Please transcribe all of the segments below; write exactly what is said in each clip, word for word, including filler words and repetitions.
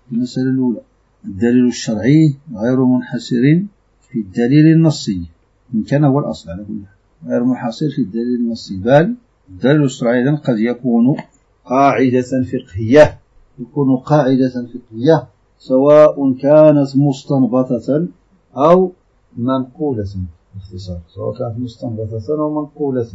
المسألة الأولى: الدليل الشرعي غير منحصر في الدليل النصي، إن كان هو الأصل على كل حال، غير منحصر في الدليل النصي، بل الدليل الشرعي قد يكون قاعدة فقهية يكون قاعدة فقهية سواء كانت مستنبطة أو منقولة. باختصار، سواء كانت مستنبطة أو منقولة.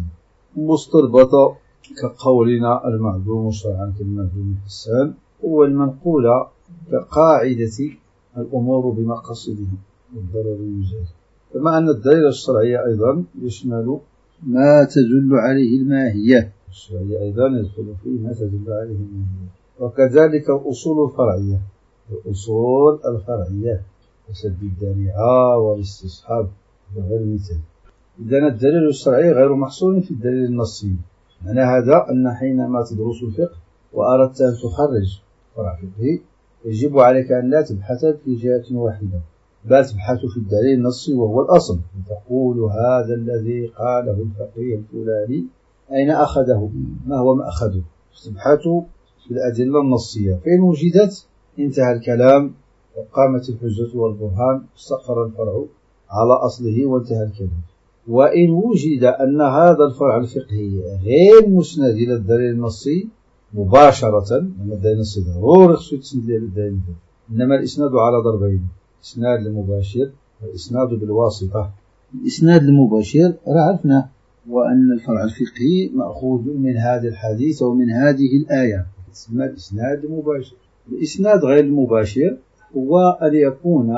مستنبطة كقولنا المعدوم شرعا كالمعدوم حسان، والمنقولة كقاعدة الأمور بمقاصدها والضرر يجاز. كما أن الدليل الشرعي أيضا يشمل ما تدل عليه الماهية، الشرعي أيضا يدخل فيه ما تدل عليه الماهية. وكذلك الأصول الفرعية، الأصول الفرعية كسد الذريعة والاستصحاب وغير مثل. إذن الدليل الشرعي غير محصور في الدليل النصي. معنى هذا أن حينما تدرس الفقه وأردت أن تخرج فرع فقهي يجب عليك أن لا تبحث في جهة واحدة، بل تبحث في الدليل النصي وهو الأصل، تقول هذا الذي قاله الفقيه الفلاني أين أخذه، ما هو مأخذه، تبحث في الأدلة النصية. فإن وجدت انتهى الكلام وقامت الحجة والبرهان، استقر الفرع على أصله وانتهى الكلام. وإن وجد أن هذا الفرع الفقهي غير مسند إلى الدليل النصي مباشرة، أن الدليل النصي ضروري خصو يتسند إلى الدليل، إنما الإسناد على ضربين: إسناد المباشر والإسناد بالواسطة. الإسناد المباشر عرفنا، وأن الفرع الفقهي مأخوذ من هذا الحديث أو من هذه الآية، اسمه الإسناد المباشر. الإسناد غير المباشر هو أن يكون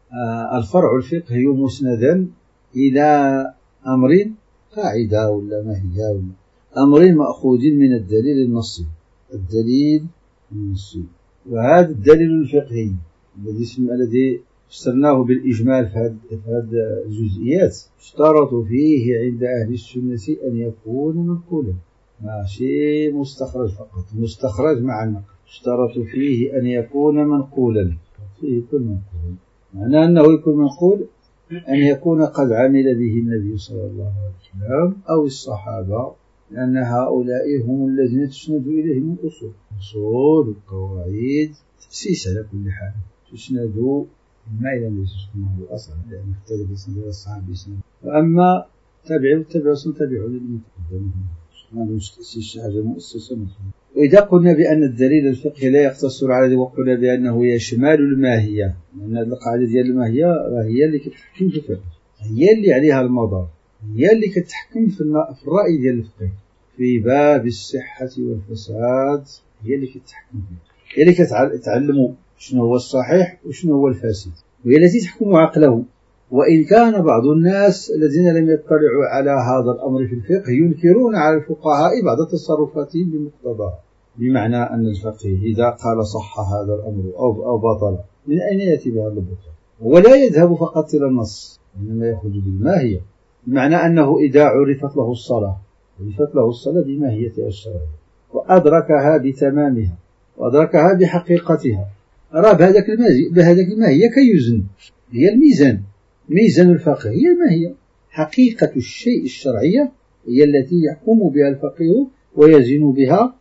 الفرع الفقهي مسندا إلى أمر قاعدة ولا ماهية ولا أمر مأخوذ من الدليل النصي، الدليل النصي. وهذا الدليل الفقهي الذي الذي فسرناه بالإجمال في هذه الجزئيات اشترط فيه عند أهل السنة أن يكون منقولا، ماشي مستخرج فقط، مستخرج مع النقل. اشترط فيه أن يكون منقولا، فيه يكون منقول، معنى أنه يكون منقول أن يكون قد عمل به النبي صلى الله عليه وسلم أو الصحابة، لأن هؤلاء هم الذين تسند إليهم الأصول، الأصول والقواعد تأسيس على كل حال، تسند ما إلى الذي يسمونه الأصل، لأن اختلف بسند الصحابة بسند. وأما تابعوا التابعوا تابعوا للمتقدمين، هذا تأسيس حاجة مؤسسة. وإذا قلنا بأن الدليل الفقهي لا يقتصر على، وقلنا بأنه يشمل الماهية، لأن القاعدة ديال الماهية هي اللي كتحكم في الفقه، هي اللي عليها المدار، هي اللي كتحكم في الرأي ديال الفقه في باب الصحة والفساد، هي اللي كتحكم فيه، هي اللي كتعلموا شنو هو الصحيح وشنو هو الفاسد، وهي التي تحكم عقله. وإن كان بعض الناس الذين لم يطلعوا على هذا الأمر في الفقه ينكرون على الفقهاء بعض تصرفاتهم بمقتضاها، بمعنى أن الفقيه إذا قال صح هذا الأمر أو أو بطل، من أين يأتي بهذا البطل؟ ولا يذهب فقط إلى النص، إنما يأخذ بالماهية، بمعنى أنه إذا عرفت له الصلاة عرفت له الصلاة بماهيتها الشرعية وأدركها بتمامها وأدركها بحقيقتها، أرى بهذاك بهذاك الماهية كيزن، هي الميزان، ميزان الفقه هي الماهية، حقيقة الشيء الشرعية هي التي يحكم بها الفقيه ويزن بها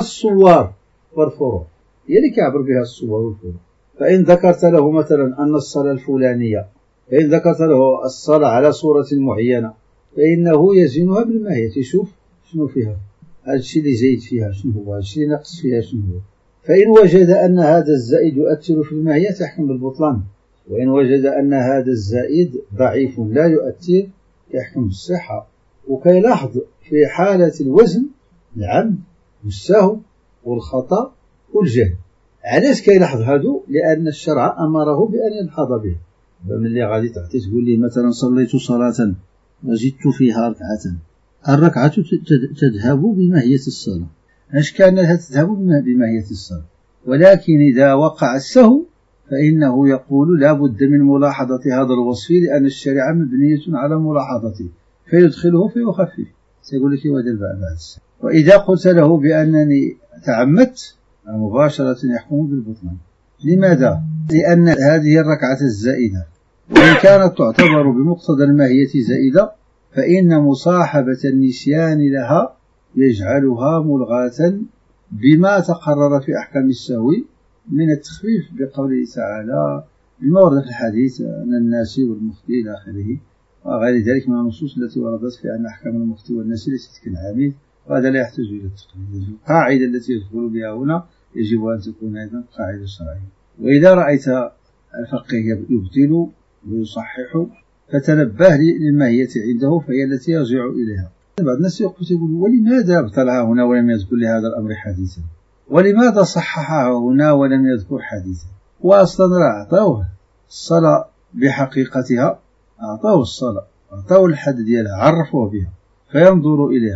الصور والفروع، هي اللي كيعبر بها الصور والفروع. فإن ذكرت له مثلا أن الصلاة الفلانية، فإن ذكرت له الصلاة على صورة معينة، فإنه يزنها بالماهية، يشوف شنو فيها، هذا الشيء اللي زايد فيها شنو هو، هذا الشيء اللي نقص فيها شنو هو. فإن وجد أن هذا الزائد يؤثر في الماهية تحكم بالبطلان، وإن وجد أن هذا الزائد ضعيف لا يؤثر يحكم بالصحة. وكيلاحظ في حالة الوزن العمد والسهو والخطأ والجهل، علاش كيلاحظ هادو؟ لأن الشرع أمره بأن يلحظ به. فملي غادي تعطي تقول لي مثلا صليت صلاة وزدت فيها ركعة، الركعة تذهب بماهية الصلاة، اش كان لها تذهب بماهية الصلاة، ولكن إذا وقع السهو فإنه يقول لا بد من ملاحظة هذا الوصف، لأن الشريعة مبنية على ملاحظته، فيدخله فيخفف، سيقول لك ودل بعد السهو. وإذا قلت له بأنني تعمدت مباشرة يحكم بالبطلان. لماذا؟ لأن هذه الركعة الزائدة وإن كانت تعتبر بمقتضى الماهية زائدة، فإن مصاحبة النسيان لها يجعلها ملغاة بما تقرر في أحكام السهو من التخفيف بقوله تعالى بما ورد في الحديث أن الناسي والمخطئ إلى آخره وغير ذلك من النصوص التي وردت في أن أحكام المخطئ والناسي ليست كالعامل، وهذا لا يحتاج إلى التقليد. القاعدة التي يدخل بها هنا يجب أن تكون أيضا قاعدة شرعية. وإذا رأيت الفقيه يبطل ويصحح فتنبه للماهية عنده فهي التي يرجع إليها. بعض الناس يقول ولماذا ابطلها هنا ولم يذكر لهذا الأمر حديثا، ولماذا صححها هنا ولم يذكر حديثا؟ وأصلا أعطوه الصلاة بحقيقتها، أعطوه الصلاة، أعطوه الحد ديالها، عرفوه بها فينظر إليها،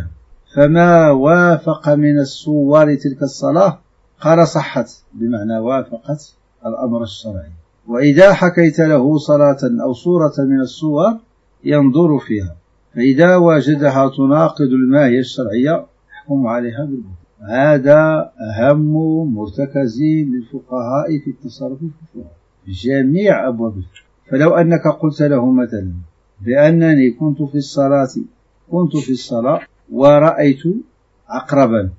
فما وافق من الصور تلك الصلاة قال صحت، بمعنى وافقت الأمر الشرعي. وإذا حكيت له صلاة أو صورة من الصور ينظر فيها، فإذا وجدها تناقض الماهية الشرعية يحكم عليها بالبطلان. هذا أهم مرتكز للفقهاء في التصرف في الفروع في جميع أبواب الفقه. فلو أنك قلت له مثلا بأنني كنت في الصلاة كنت في الصلاة ورأيت عقربا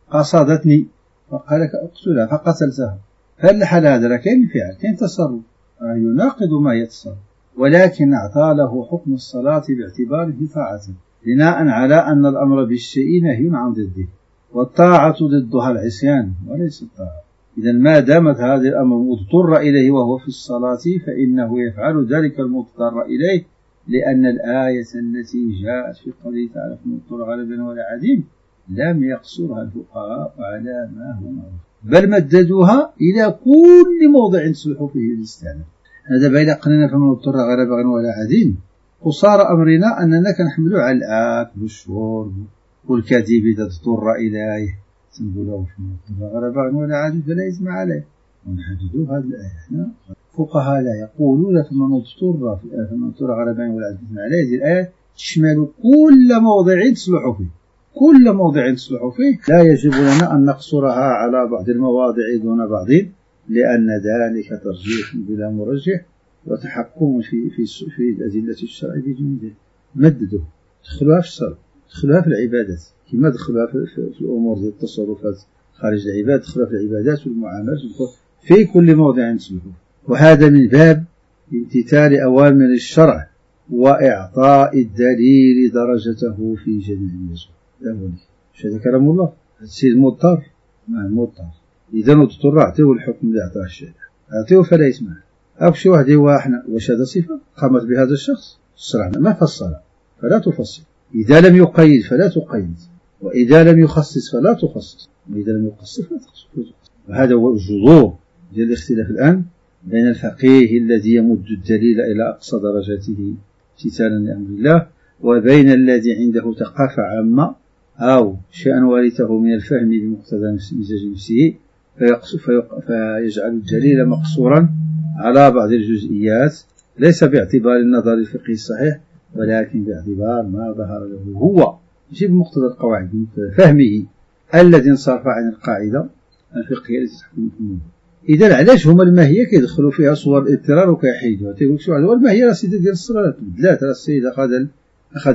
قصدتني فقال لك اقتلها فقتلتها، فالحال هذا لا كاين فعل كاين تصرف يناقض ما يتصرف، ولكن أعطى له حكم الصلاة باعتباره طاعة بناء على أن الأمر بالشيء نهي عن ضده، والطاعة ضدها العصيان وليس الطاعة. إذا ما دامت هذا الأمر مضطر إليه وهو في الصلاة فإنه يفعل ذلك المضطر إليه، لأن الآية التي جاءت في قوله تعالى فمضطر غالبا ولا عديم لم يقصرها الفقهاء على ما هو معروف، بل مددوها إلى كل موضع تصلح فيه الاستعمال. هذا بين قلنا فمن اضطر غير باغ ولا عديم، قصار أمرنا أننا كنحملوا على الأكل والشرب والكذب إذا اضطر إليه تنقولوا فمن اضطر غير باغ ولا عديم فلا إثم عليه، ونحددوا هذه الآية. فقهاء لا يقولون فمن اضطر فمن اضطر غير باغ ولا عديم عليه، هذه الآية تشمل كل موضع تصلح فيه، كل موضع تصلح فيه، لا يجب لنا أن نقصرها على بعض المواضع دون بعض، لأن ذلك ترجيح بلا مرجح وتحكم في في في الأدلة الشرعية بجميع. مددوا دخلوها في الصلاة، دخلوها في العبادات كما دخلوها في, في, في الأمور ديال التصرفات خارج العباد، دخلوها في العبادات والمعاملات في كل موضع تصلح، وهذا من باب امتثال أوامر الشرع وإعطاء الدليل درجته في جميع الوجوه. لا هو مش هذا كلام الله، السيد المضطر مع المضطر، إذا مضطر أعطيه الحكم اللي أعطاه الشارع، أعطيه فلا يسمع. أو شي واحد هو احنا واش هذا صفة قامت بهذا الشخص شرعنا ما فصل فلا تفصل، إذا لم يقيد فلا تقيد، وإذا لم يخصص فلا تخصص، وإذا لم يقصر فلا تخصص. وهذا هو الجذور ديال الاختلاف الآن بين الفقيه الذي يمد الدليل إلى أقصى درجاته امتثالا لأمر الله، وبين الذي عنده ثقافة عامة أو شيئا ورثه من الفهم بمقتضى مزاج نفسه فيجعل الدليل مقصورا على بعض الجزئيات، ليس باعتبار النظر الفقهي الصحيح ولكن باعتبار ما ظهر له هو، ماشي بمقتضى القواعد، بمقتضى فهمه الذي انصرف عن القاعدة الفقهية التي تحكم في الموضوع. إذا علاش هما الماهية كيدخلوا فيها صور الاضطرار وكيحيدوها؟ تيقول شي واحد والماهية راه سيدة ديال الصلاة بدلات، راه السيد أخذ أخذ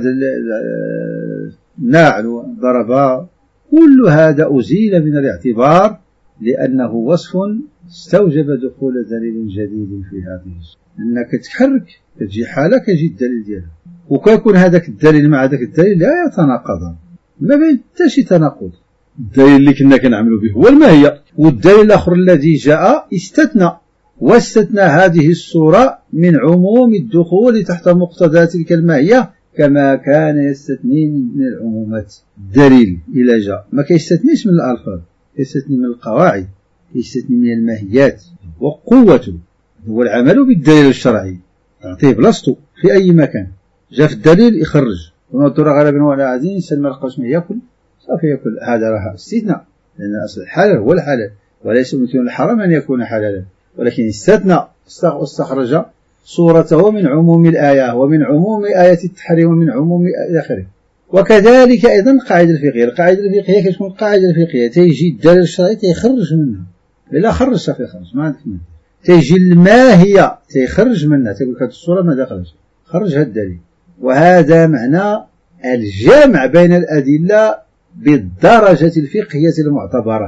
الناعل وضربها، كل هذا أزيل من الاعتبار لأنه وصف استوجب دخول دليل جديد في هذه الصورة. أنك تحرك تجي حالة كيجي الدليل ديالها، وكيكون هذاك الدليل مع ذاك الدليل لا يتناقضان، ما بين حتى شي تناقض. الدليل اللي كنا كنعملوا به هو الماهية، والدليل الآخر الذي جاء استثنى، واستثنى هذه الصورة من عموم الدخول تحت مقتضى تلك الماهية كما كان يستثني من العمومات. الدليل إلى جاء ما كيستثنيش من الألفاظ، يستثني من القواعد، يستثني من الماهيات، وقوته هو العمل بالدليل الشرعي، تعطيه بلاصتو في أي مكان. جاء في الدليل يخرج وما اضطر غالبا ولا عادين سلم القوس ما يأكل صافي يأكل، هذا راه استثناء، لأن أصل الحلال هو الحلال وليس مثل الحرام أن يكون حلالا، ولكن استثنى استخرج صورته من عموم الآية ومن عموم آية التحريم ومن عموم آخره. وكذلك أيضا القاعدة الفقهية، القاعدة الفقهية كتكون القاعدة الفقهية تيجي الدليل الشرعي تيخرج منها، إلا خرج صافي خرج ما عندك منه، تيجي الماهية تيخرج منها، تيقول لك هذه الصورة ما دخلش خرج هذا الدليل. وهذا معنى الجمع بين الأدلة بالدرجة الفقهية المعتبرة،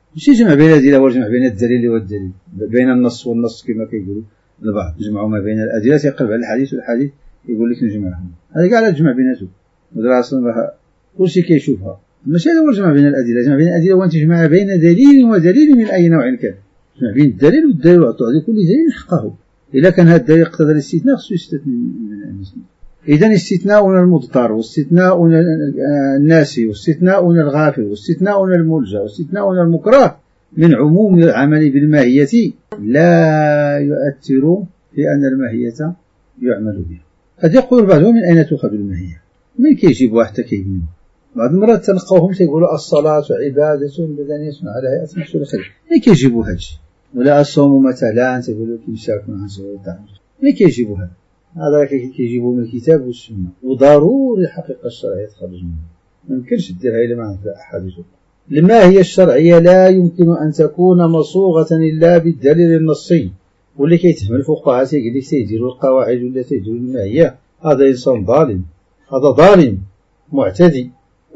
ماشي جمع بين الأدلة هو الجمع بين الدليل والدليل، بين النص والنص كما كيقولوا البعض، يجمعوا ما بين الأدلة يقلب على الحديث والحديث يقول لك نجمعهم، هذا كاع لا الجمع بيناتهم، هذا أصلا راه كلشي كيشوفها، ماشي هذا هو الجمع بين الأدلة. الجمع بين الأدلة هو أن تجمع بين دليل ودليل من أي نوع كان، تجمع بين الدليل والدليل وتعطي كل دليل حقه. إذا كان هذا الدليل اقتضى الاستثناء خصو يستثني من المسلم. إذن استثناؤنا المضطر واستثناؤنا الناسي واستثناؤنا الغافل واستثناؤنا الملجأ واستثناؤنا المكره من عموم العمل بالماهية لا يؤثر في أن الماهية يعمل بها. قد يقول بعضهم من أين تؤخذ الماهية؟ من كيجيب واحد كيبنيو؟ بعض المرات تلقاوهم تيقولوا الصلاة عبادة بدنية على هيئة محصول خير، من كيجيبوا هادشي؟ ولا الصوم مثلا تيقولوا كيمساكم عن صلاة التعبد، من كيجيبوا هذا؟ هذا كيجيبوا من الكتاب والسنة، وضروري الحقيقة الشرعية تخرج منها، ما يمكنش ديرها إلا مع أحاديث. الماهية الشرعية لا يمكن أن تكون مصوغة إلا بالدليل النصي، واللي كيتهم الفقهاء تيقول لك تيديروا القواعد ولا تيديروا الماهية، هذا إنسان ظالم، هذا ظالم معتدي،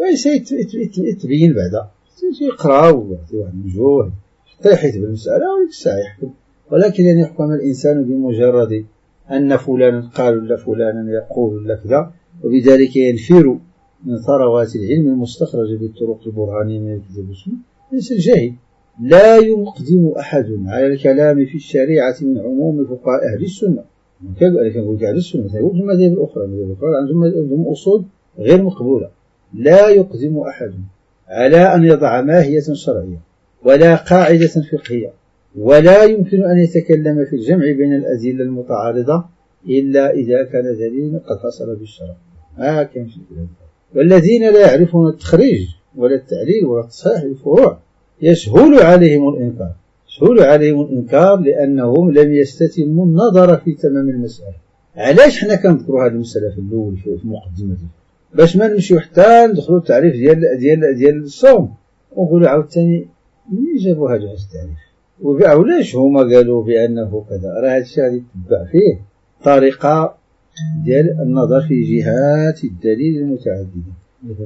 ويتبين بعدا يقراو ويعطي واحد الوجوه حتى يحيط بالمسألة ويكسع يحكم. ولكن أن يحكم الإنسان بمجرد أن فلانا قال ولا فلانا يقول ولا كذا، وبذلك ينفر من ثروات العلم المستخرجة بالطرق البرهانية من الكتاب والسنة، ليس الجاهل. لا يقدم أحد على الكلام في الشريعة من عموم فقهاء أهل السنة، كنقول أهل السنة يقول في المذاهب الأخرى، المذاهب الأخرى عندهم أصول غير مقبولة. لا يقدم أحد على أن يضع ماهية شرعية ولا قاعدة فقهية، ولا يمكن أن يتكلم في الجمع بين الأدلة المتعارضة إلا إذا كان دليل قد حصل بالشرع. ما كان في الكلام. والذين لا يعرفون التخريج ولا التعليل ولا التصحيح للفروع يسهل عليهم الإنكار، يسهل عليهم الإنكار لأنهم لم يستتموا النظر في تمام المسألة. علاش حنا كنذكروا هذه المسألة في الأول في المقدمة باش ما نمشيو حتى ندخلوا التعريف ديال ديال ديال الصوم ونقولوا عاوتاني منين جابوا هذا التعريف، وعلاش هما قالوا بأنه كذا. راه هادشي غادي يتبع فيه طريقة ديال النظر في جهات الدليل المتعددة.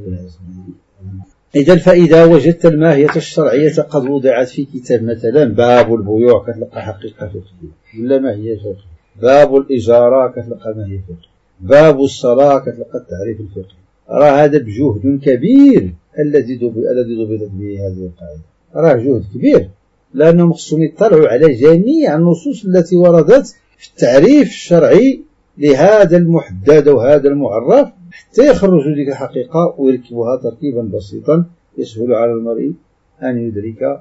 إذا فإذا وجدت الماهية الشرعية قد وضعت في كتاب مثلا باب البيوع كتلقى حقيقة فقهية ولا ماهية فقهية، باب الإجارة كتلقى ماهية فقهية، باب الصلاة كتلقى التعريف الفقهي. راه هذا بجهد كبير الذي الذي ضبطت به هذه القاعدة، راه جهد كبير، لأنهم خصهم يطلعوا على جميع النصوص التي وردت في التعريف الشرعي لهذا المحدد وهذا المعرف حتى يخرجوا ديك الحقيقة ويركبوها تركيبا بسيطا يسهل على المرء أن يدرك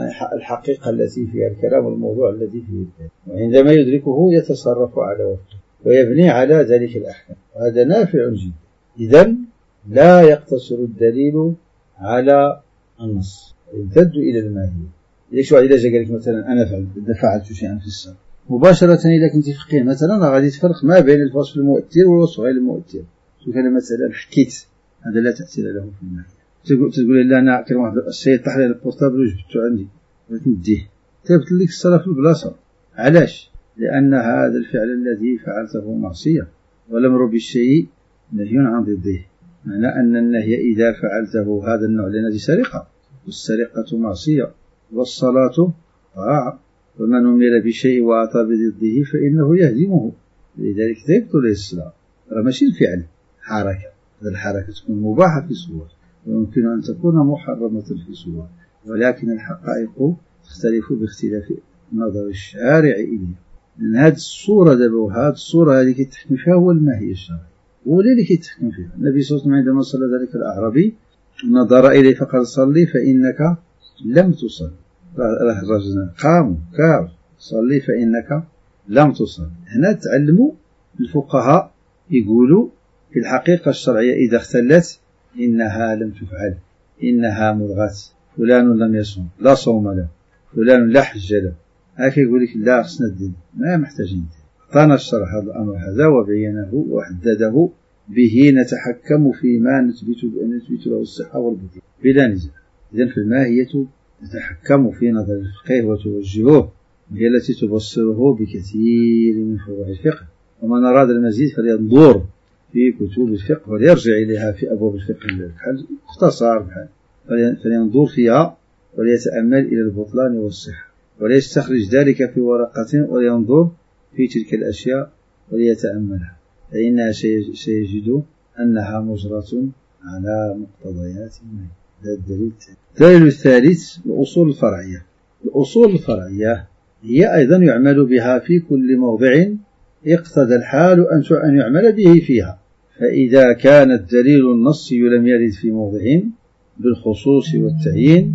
الحقيقة التي فيها الكلام والموضوع الذي فيه الكلام، وعندما يدركه يتصرف على وفقه ويبني على ذلك الأحكام، وهذا نافع جدا. إذن لا يقتصر الدليل على النص، يمتد إلى الماهية. ليش واحد إذا جا قال لك مثلا أنا فعلت شيئا في الصلاة مباشرة إذا كنت فقيه مثلا غادي تفرق ما بين الوصف المؤثر والوصف غير المؤثر. شو كان مثلا حكيت هذا لا تأثير له في الماهية، تقول لا أنا كان واحد السيد طاح لي البورتابل وجبته عندي بغيت نديه، ثابت لك الصلاة في البلاصة. علاش؟ لأن هذا الفعل الذي فعلته معصية، والأمر بالشيء نهي عن ضده، معنى أن النهي إذا فعلته هذا النوع لأن سرقة، والسرقة معصية، والصلاة طاعة، ومن أمر بشيء وأتى بضده فإنه يهدمه، لذلك تبطل الصلاة. راه ماشي الفعل حركة، هذه الحركة تكون مباحة في صور ويمكن أن تكون محرمة في صور، ولكن الحقائق تختلف باختلاف نظر الشارع إليها. لأن هذه الصورة دابا وهذه الصورة هذه كيتحكم فيها هو الماهية الشرعية، هو اللي كيتحكم فيها. النبي صلى الله عليه وسلم عندما صلى ذلك الأعرابي نظر إليه فقال صلي فإنك لم تصل. راه الرجل قام كاف صلي فإنك لم تصل. هنا تعلموا الفقهاء يقولوا في الحقيقة الشرعية إذا اختلت إنها لم تفعل، إنها ملغاة، فلان لم يصوم لا صوم له، فلان لا حج له، هكا يقول لك لا خصنا الدين ما محتاجين. أعطانا الشرع هذا الأمر هذا وبينه وحدده به نتحكم فيما نثبت نثبت له الصحة والبطلان بلا نزاع. إذن في الماهية تتحكم في نظر الفقيه وتوجهه، وهي التي تبصره بكثير من فروع الفقه. ومن أراد المزيد فلينظر في كتب الفقه وليرجع إليها في أبواب الفقه بحال اختصار بحال فلينظر فيها وليتأمل إلى البطلان والصحة، وليستخرج ذلك في ورقة وينظر في تلك الأشياء وليتأملها، فإنها سيجد أنها مجرة على مقتضيات ما. هذا الدليل الثالث. الدليل الثالث الأصول الفرعية. الأصول الفرعية هي أيضا يعمل بها في كل موضع اقتضى الحال أن يعمل به فيها، فإذا كان الدليل النصي لم يرد في موضع بالخصوص والتعيين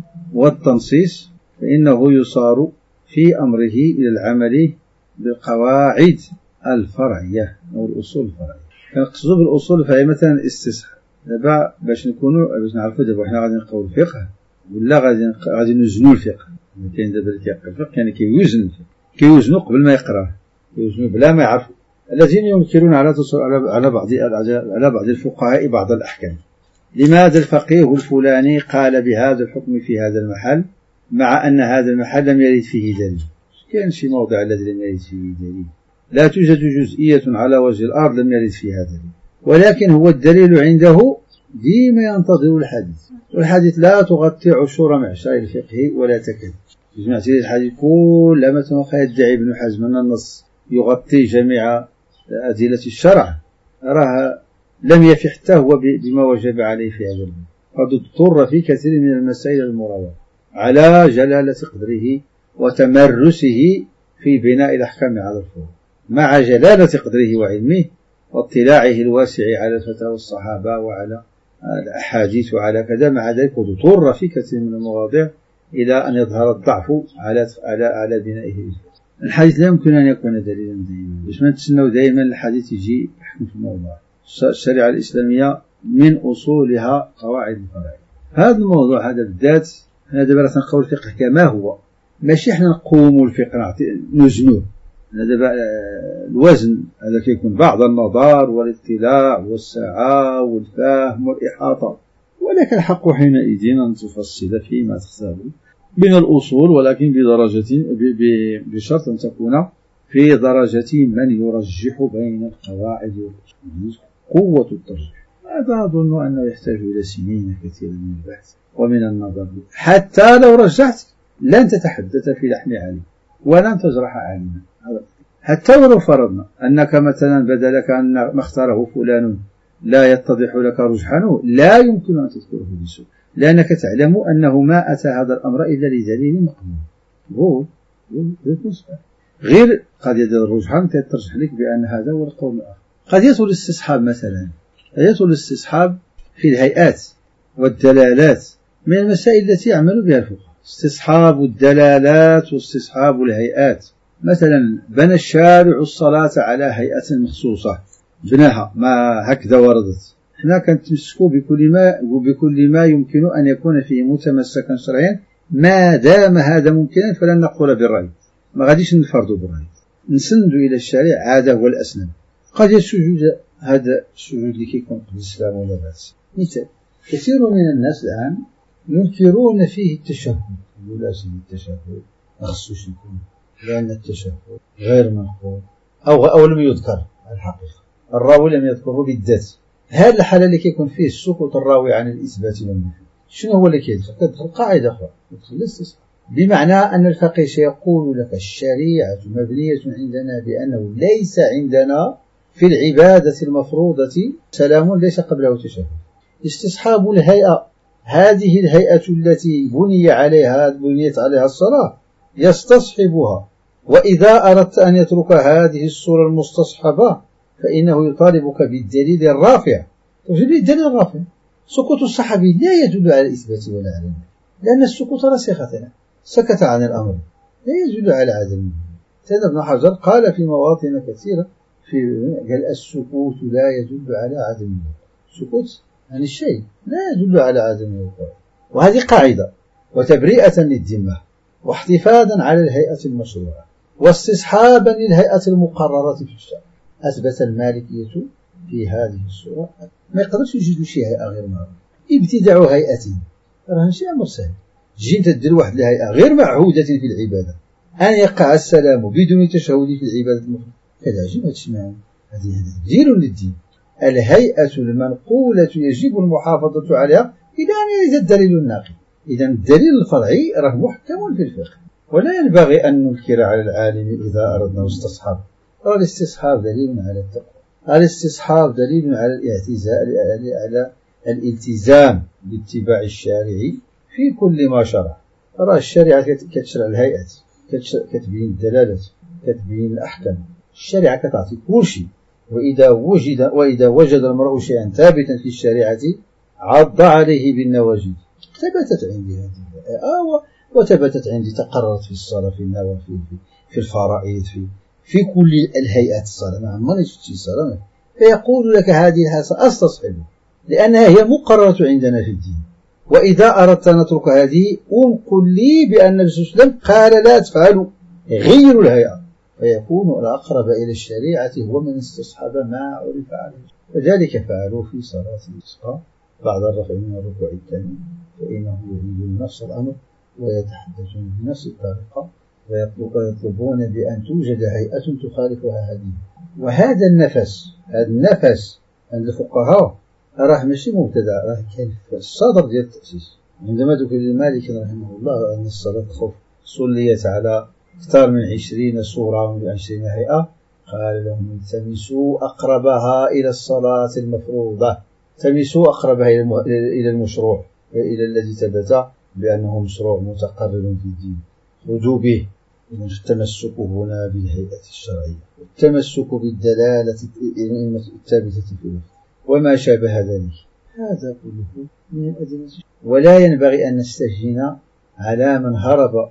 والتنصيص فإنه يصار في أمره إلى العمل بالقواعد الفرعية أو الأصول الفرعية. كنقصد بالأصول الفرعية مثلا الاستصحاب. دابا باش نكونوا باش نعرفوا دابا حنا غادي نقراو الفقه ولا غادي غادي نوزنوا الفقه. كاين دابا اللي كيقرا الفقه يعني كيوزن الفقه، كيوزنوا قبل ما يقراه، كيوزنوا بلا ما يعرفوا. الذين ينكرون على على بعض على بعض الفقهاء بعض الأحكام. لماذا الفقيه الفلاني قال بهذا الحكم في هذا المحل مع أن هذا المحل لم يرد فيه دليل؟ كاين شي موضع الذي لم يرد فيه دليل، لا توجد جزئية على وجه الأرض لم يرد فيها دليل، ولكن هو الدليل عنده ديما ينتظر الحديث، والحديث لا تغطي عشور معشر الفقه ولا تكاد. جمعت الحديث كلما يدعي ابن حزم أن النص يغطي جميع أدلة الشرع راه لم يفي حتى هو بما وجب عليه في هذا الباب، قد اضطر في كثير من المسائل المروة على جلالة قدره وتمرسه في بناء الأحكام على الفروع، مع جلالة قدره وعلمه واطلاعه الواسع على فتاوى الصحابة وعلى الأحاديث وعلى كذا. مع ذلك قد اضطر في كثير من المواضع إلى أن يظهر الضعف على على على بنائه. الحديث لا يمكن أن يكون دليلا دائما، باش ما نتسناو دائما الحديث يجي يحكم في الموضوع. الشريعة الإسلامية من أصولها قواعد الفرعية. هذا الموضوع هذا بالذات هذا دابا راه تنقول الفقه كما هو، ماشي حنا نقوموا الفقه نوزنوه. دابا الوزن هذا كيكون بعض النظر والاطلاع والسعة والفهم والإحاطة، ولكن الحق حينئذ أن تفصل فيما تختار من الأصول، ولكن بدرجة بشرط أن تكون في درجة من يرجح بين القواعد والأصول قوة الترجيح. هذا أظن أنه يحتاج إلى سنين كثيرة من البحث ومن النظر، حتى لو رجحت لن تتحدث في لحم عالم ولن تجرح عالما. حتى ولو فرضنا أنك مثلا بدلك أن ما اختاره فلان لا يتضح لك رجحانه، لا يمكن أن تذكره بسوء، لأنك تعلم أنه ما أتى هذا الأمر إلا لدليل مقبول. غير قضية الرجحان ترجح لك بأن هذا هو القول الآخر. قضية الاستصحاب مثلا، قضية الاستصحاب في الهيئات والدلالات من المسائل التي يعمل بها الفقهاء. استصحاب الدلالات واستصحاب الهيئات. مثلا بنى الشارع الصلاة على هيئة مخصوصة، بناها ما هكذا وردت، احنا كنتمسكوا بكل ما وبكل ما يمكن أن يكون فيه متمسكا شرعيا، ما دام هذا ممكنا فلن نقول بالرأي، ما غاديش نفرضوا بالرأي، نسندوا إلى الشارع، هذا هو الأسلم. قد السجود، هذا السجود اللي كيكون قبل الإسلام ولا بأس. مثال، كثير من الناس الآن ينكرون فيه التشهد، يقول لازم التشهد ما خصوش يكون، لأن التشهد غير منقول أو أو لم يذكر الحقيقة، الراوي لم يذكره بالذات. هذا الحالة اللي كيكون فيه سكوت الراوي عن الإثبات والنفي، شنو هو اللي كيدخل؟ كتدخل قاعدة أخرى، كتدخل الاستصحاب، بمعنى أن الفقيه سيقول لك الشريعة مبنية عندنا بأنه ليس عندنا في العبادة المفروضة سلام ليس قبله تشهد. استصحاب الهيئة، هذه الهيئة التي بني عليها بنيت عليها الصلاة يستصحبها، وإذا أردت أن يترك هذه الصورة المستصحبة فإنه يطالبك بالدليل الرافع. وجد الدليل الرافع، سكوت الصحابي لا يدل على الإثبات ولا على النفي، لأن السكوت رسخة سكت عن الأمر، لا يدل على عدم. سيدنا ابن حجر قال في مواطن كثيرة في قال السكوت لا يدل على عدم السكوت عن الشيء لا يدل على عدم الوقوع. وهذه قاعدة وتبرئة للذمة واحتفاظا على الهيئة المشروعة واستصحابا للهيئة المقررة في الشرع. أثبت المالكية في هذه الصورة ما يقدرش يجد شيء هيئة غير معروفة، ابتداع هيئة راه شيء أمر سهل. جيت تدير واحد الهيئة غير معهودة في العبادة أن يقع السلام بدون تشهد في العبادة المفروض، كذا عجيب هادشي معنا. هذه تدجيل للدين. الهيئة المنقولة يجب المحافظة عليها إلى أن يرد الدليل الناقل. إذا الدليل الفرعي راه محكم في الفقه، ولا ينبغي أن ننكر على العالم إذا أردنا استصحاب. الاستصحاب دليل على التقوى، الاستصحاب دليل على الاعتزال على الالتزام باتباع الشارع في كل ما شرع. راه الشريعة كتشرع الهيئات، كتبين الدلالة، كتبين الأحكام. الشريعة كتعطي كل شيء، وإذا وجد وإذا وجد المرء شيئا ثابتا في الشريعة عض عليه بالنواجذ. ثبتت عندي هذه الآية وثبتت عندي، تقررت في الصلاة، في النوافل، في الفرائض، في في كل الهيئات الصلاة. ما عمرنيش في الصلاة، فيقول لك هذه الحاسة أستصحبها لأنها هي مقررة عندنا في الدين. وإذا أردت أن نترك هذه انقل لي بأن النبي صلى الله عليه وسلم قال لا تفعلوا، غيروا الهيئة. فيكون الأقرب إلى الشريعة هو من استصحب ما عرف عليه. وذلك فعلوا في صلاة الإسراء بعد الرفع من الركوع الثاني، فإنه يريد نفس الأمر ويتحدثون بنفس الطريقة ويطلبون بأن توجد هيئة تخالفها هذه. وهذا النفس هذا النفس عند الفقهاء راه ماشي مبتدع، راه كان في الصدر ديال التأسيس. عندما ذكر مالك رحمه الله أن الصلاة الخوف صليت على أكثر من عشرين سورة ومن عشرين هيئة، قال لهم التمسوا أقربها إلى الصلاة المفروضة، التمسوا أقربها إلى المشروع، إلى الذي ثبت بأنه مشروع متقرر في الدين، خذوا به. التمسك هنا بالهيئة الشرعية، والتمسك بالدلالة الثابتة في اللفظ وما شابه ذلك، هذا كله من الأدلة. ولا ينبغي أن نستهين على من هرب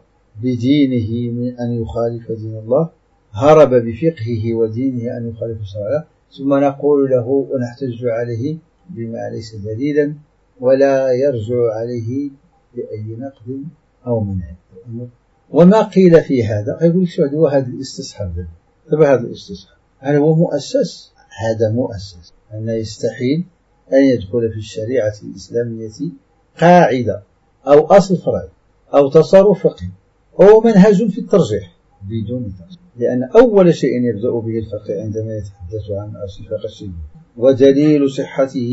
بدينه من أن يخالف دين الله، هرب بفقهه ودينه أن يخالف شرعه، ثم نقول له ونحتج عليه بما ليس دليلا ولا يرجع عليه بأي نقد أو منع. وما قيل في هذا يقول شو هو هذا الاستصحاب؟ طيب هذا الاستصحاب هل هو مؤسس؟ هذا مؤسس، أن يستحيل أن يدخل في الشريعة الإسلامية قاعدة أو أصل فرعي أو تصرف فقهي أو منهج في الترجيح بدون ترجيح، لأن أول شيء يبدأ به الفقه عندما يتحدث عن أصل فقه ودليل صحته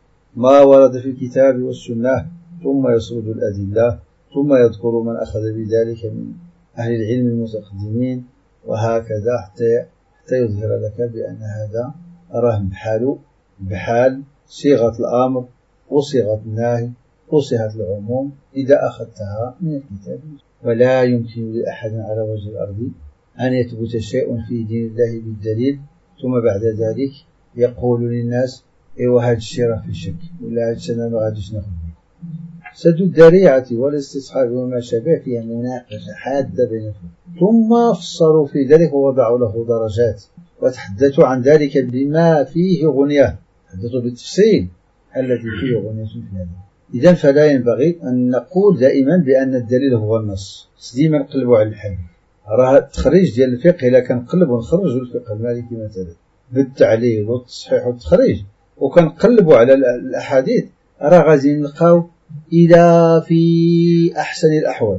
ما ورد في الكتاب والسنة، ثم يسرد الأدلة، ثم يذكر من أخذ بذلك من أهل العلم المتقدمين، وهكذا حتى حتى يظهر لك بأن هذا راه بحال بحال صيغة الأمر وصيغة النهي وصيغة العموم إذا أخذتها من الكتاب. ولا يمكن لأحد على وجه الأرض أن يثبت شيء في دين الله بالدليل ثم بعد ذلك يقول للناس إيوا هذا الشيء راه في شك ولا هذا الشيء ما غاديش ناخذ به. سد الذريعة والاستصحاب وما شابه فيها مناقشة حادة بينهم، ثم فصلوا في ذلك ووضعوا له درجات وتحدثوا عن ذلك بما فيه غنية، تحدثوا بالتفصيل الذي فيه غنية في هذا. إذن فلا ينبغي أن نقول دائما بأن الدليل هو النص، ديما نقلبوا على الحديث. راه التخريج ديال الفقه إلا كنقلبوا نخرجوا الفقه المالكي مثلا بالتعليل والتصحيح والتخريج وكنقلبوا على الأحاديث، راه غادي نلقاو إلى في أحسن الأحوال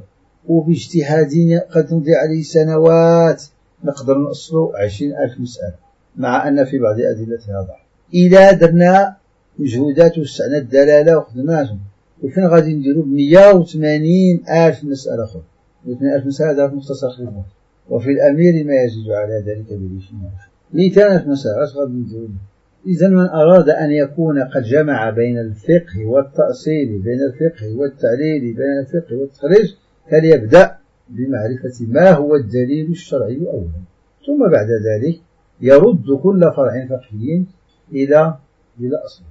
وباجتهادنا قد نضيع عليه سنوات نقدر نأصلوا عشرين ألف مسألة، مع أن في بعض أدلتها ضعف. إذا درنا مجهودات وسعنا الدلالة وخدماتهم، وفين غادي نديروا بمية وثمانين ألف مسألة أخرى، وثمانين ألف مسألة هذا في مختصر خدمة، وفي الأمير ما يزيد على ذلك بعشرين ألف، مئتين ألف مسألة غادي نديروا. إذن من أراد أن يكون قد جمع بين الفقه والتأصيل، بين الفقه والتعليل، بين الفقه والتخريج، فليبدأ بمعرفة ما هو الدليل الشرعي أولا، ثم بعد ذلك يرد كل فرع فقهي إلى إلى أصله.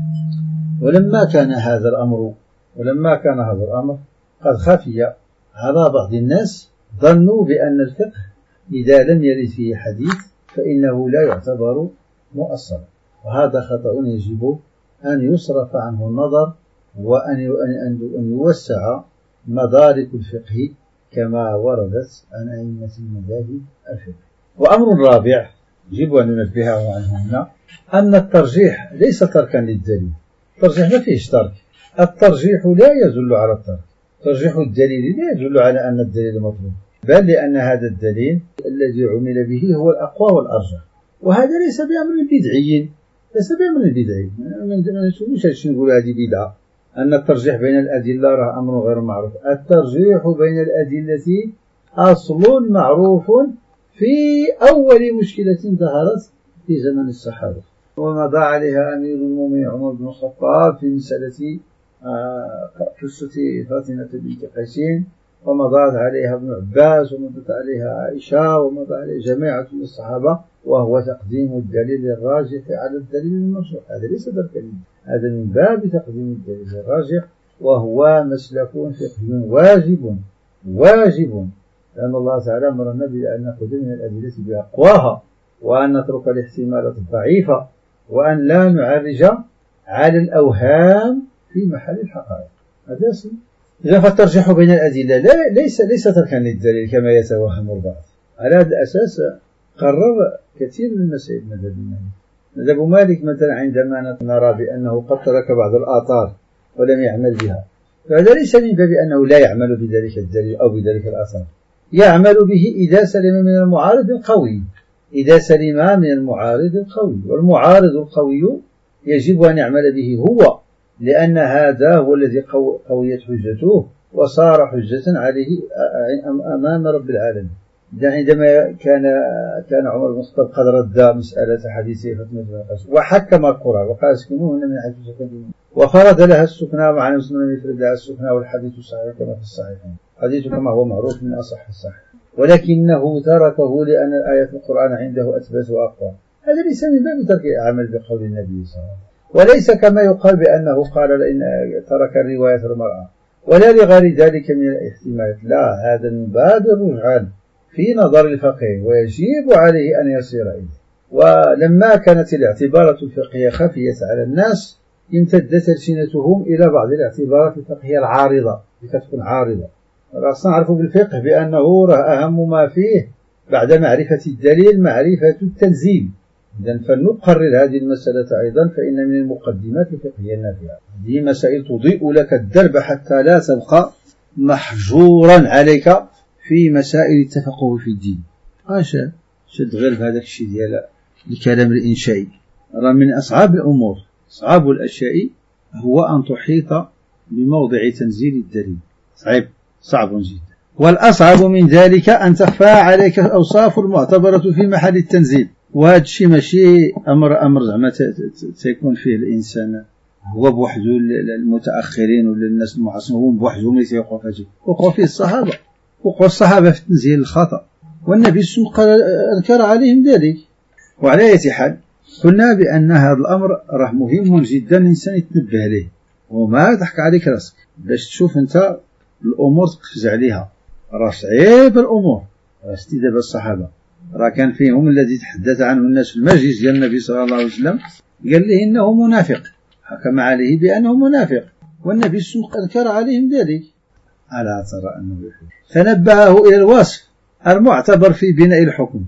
ولما كان هذا الأمر ولما كان هذا الأمر قد خفي على بعض الناس، ظنوا بأن الفقه إذا لم يرد فيه حديث فإنه لا يعتبر مؤصلا، وهذا خطأ يجب أن يصرف عنه النظر، وأن أن يوسع مدارك الفقه كما وردت عن أئمة المذاهب الفقه. وأمر رابع يجب أن ننبهه عنه هنا، أن الترجيح ليس تركا للدليل، الترجيح ما فيهش ترك، الترجيح لا يدل على الترك، ترجيح الدليل لا يدل على أن الدليل مطلوب، بل لأن هذا الدليل الذي عمل به هو الأقوى والأرجح، وهذا ليس بأمر بدعي، ليس بأمر بدعي، ما نقولوش هادشي نقول هذه بدعة، أن الترجيح بين الأدلة راه أمر غير معروف. الترجيح بين الأدلة أصل معروف في أول مشكلة ظهرت في زمن الصحابة، ومضى عليها أمير المؤمنين عمر بن الخطاب في مسألة قصة فاطمة بنت قيس، ومضت عليها ابن عباس، ومضت عليها عائشة، ومضى عليها جماعة من الصحابة، وهو تقديم الدليل الراجح على الدليل المرجوح. هذا ليس بالكلمة، هذا من باب تقديم الدليل الراجح، وهو مسلك فقهي واجب واجب، لأن الله تعالى أمرنا بأن نأخذ من الأدلة بأقواها، وأن نترك الاحتمالات الضعيفة، وأن لا نعرج على الأوهام في محل الحقائق. هذا اسم. إذا فالترجيح بين الأدلة لا ليس ليس تركا للدليل كما يتوهم البعض. على هذا الأساس قرر كثير من مسائل مذهب مالك. مذهب مالك مثلا عندما نرى بأنه قد ترك بعض الآثار ولم يعمل بها، فهذا ليس من باب أنه لا يعمل بذلك الدليل أو بذلك الآثار، يعمل به إذا سلم من المعارض القوي، إذا سلم من المعارض القوي، والمعارض القوي يجب أن يعمل به هو، لأن هذا هو الذي قويت حجته وصار حجة عليه أمام رب العالمين. عندما كان كان عمر بن الخطاب قد رد مسألة حديث فاطمة بنت قيس وحكم القرى وقال اسكنوهن من حيث سكنتم، وفرض لها السكنى مع نفس من يفرض لها السكنى، والحديث صحيح كما في الصحيحين، حديث كما هو معروف من أصح الصحيح، ولكنه تركه لأن الآية القرآن عنده أثبت وأقوى. هذا ليس من باب ترك العمل بقول النبي صلى الله عليه وسلم، وليس كما يقال بأنه قال لأن ترك الرواية المرأة، ولا لغير ذلك من الاحتمالات. لا، هذا من باب الرجعان في نظر الفقيه، ويجب عليه أن يصير إليه. ولما كانت الاعتبارات الفقهية خفية على الناس امتدت ألسنتهم إلى بعض الاعتبارات الفقهية العارضة، لتكون عارضة. رأسنا نعرف بالفقه بأنه أهم ما فيه بعد معرفة الدليل معرفة التنزيل. إذن فلنقرر هذه المسألة أيضا، فإن من المقدمات الفقهية النافعة. هذه مسائل تضيء لك الدرب حتى لا تبقى محجورا عليك في مسائل التفقه في الدين. عشان شد غير هذاك الشيء ديال الكلام الإنشائي. راه من أصعب الأمور، أصعب الأشياء هو أن تحيط بموضع تنزيل الدليل. صعب صعب جدا. والأصعب من ذلك أن تخفى عليك الأوصاف المعتبرة في محل التنزيل، وهذا الشيء ماشي أمر أمر زعما تكون فيه الإنسان هو بوحده، المتأخرين ولا الناس المعاصرين بوحدهم اللي تيوقعوا فيه، وقعوا فيه الصحابة، وقعوا الصحابة في تنزيل الخطأ، والنبي صلى الله عليه وسلم أنكر عليهم ذلك. وعلى أي حال قلنا بأن هذا الأمر راه مهم جدا الإنسان يتنبه له، وما تحك عليك راسك باش تشوف أنت الأمور تقفز عليها. راه صعيب الأمور. راه دابا الصحابة راه كان فيهم الذي تحدث عنه الناس في المجلس ديال النبي صلى الله عليه وسلم قال له إنه منافق، حكم عليه بأنه منافق، والنبي صلى الله عليه وسلم أنكر عليهم ذلك. ألا ترى أنه يحب؟ فنبهه إلى الوصف المعتبر في بناء الحكم،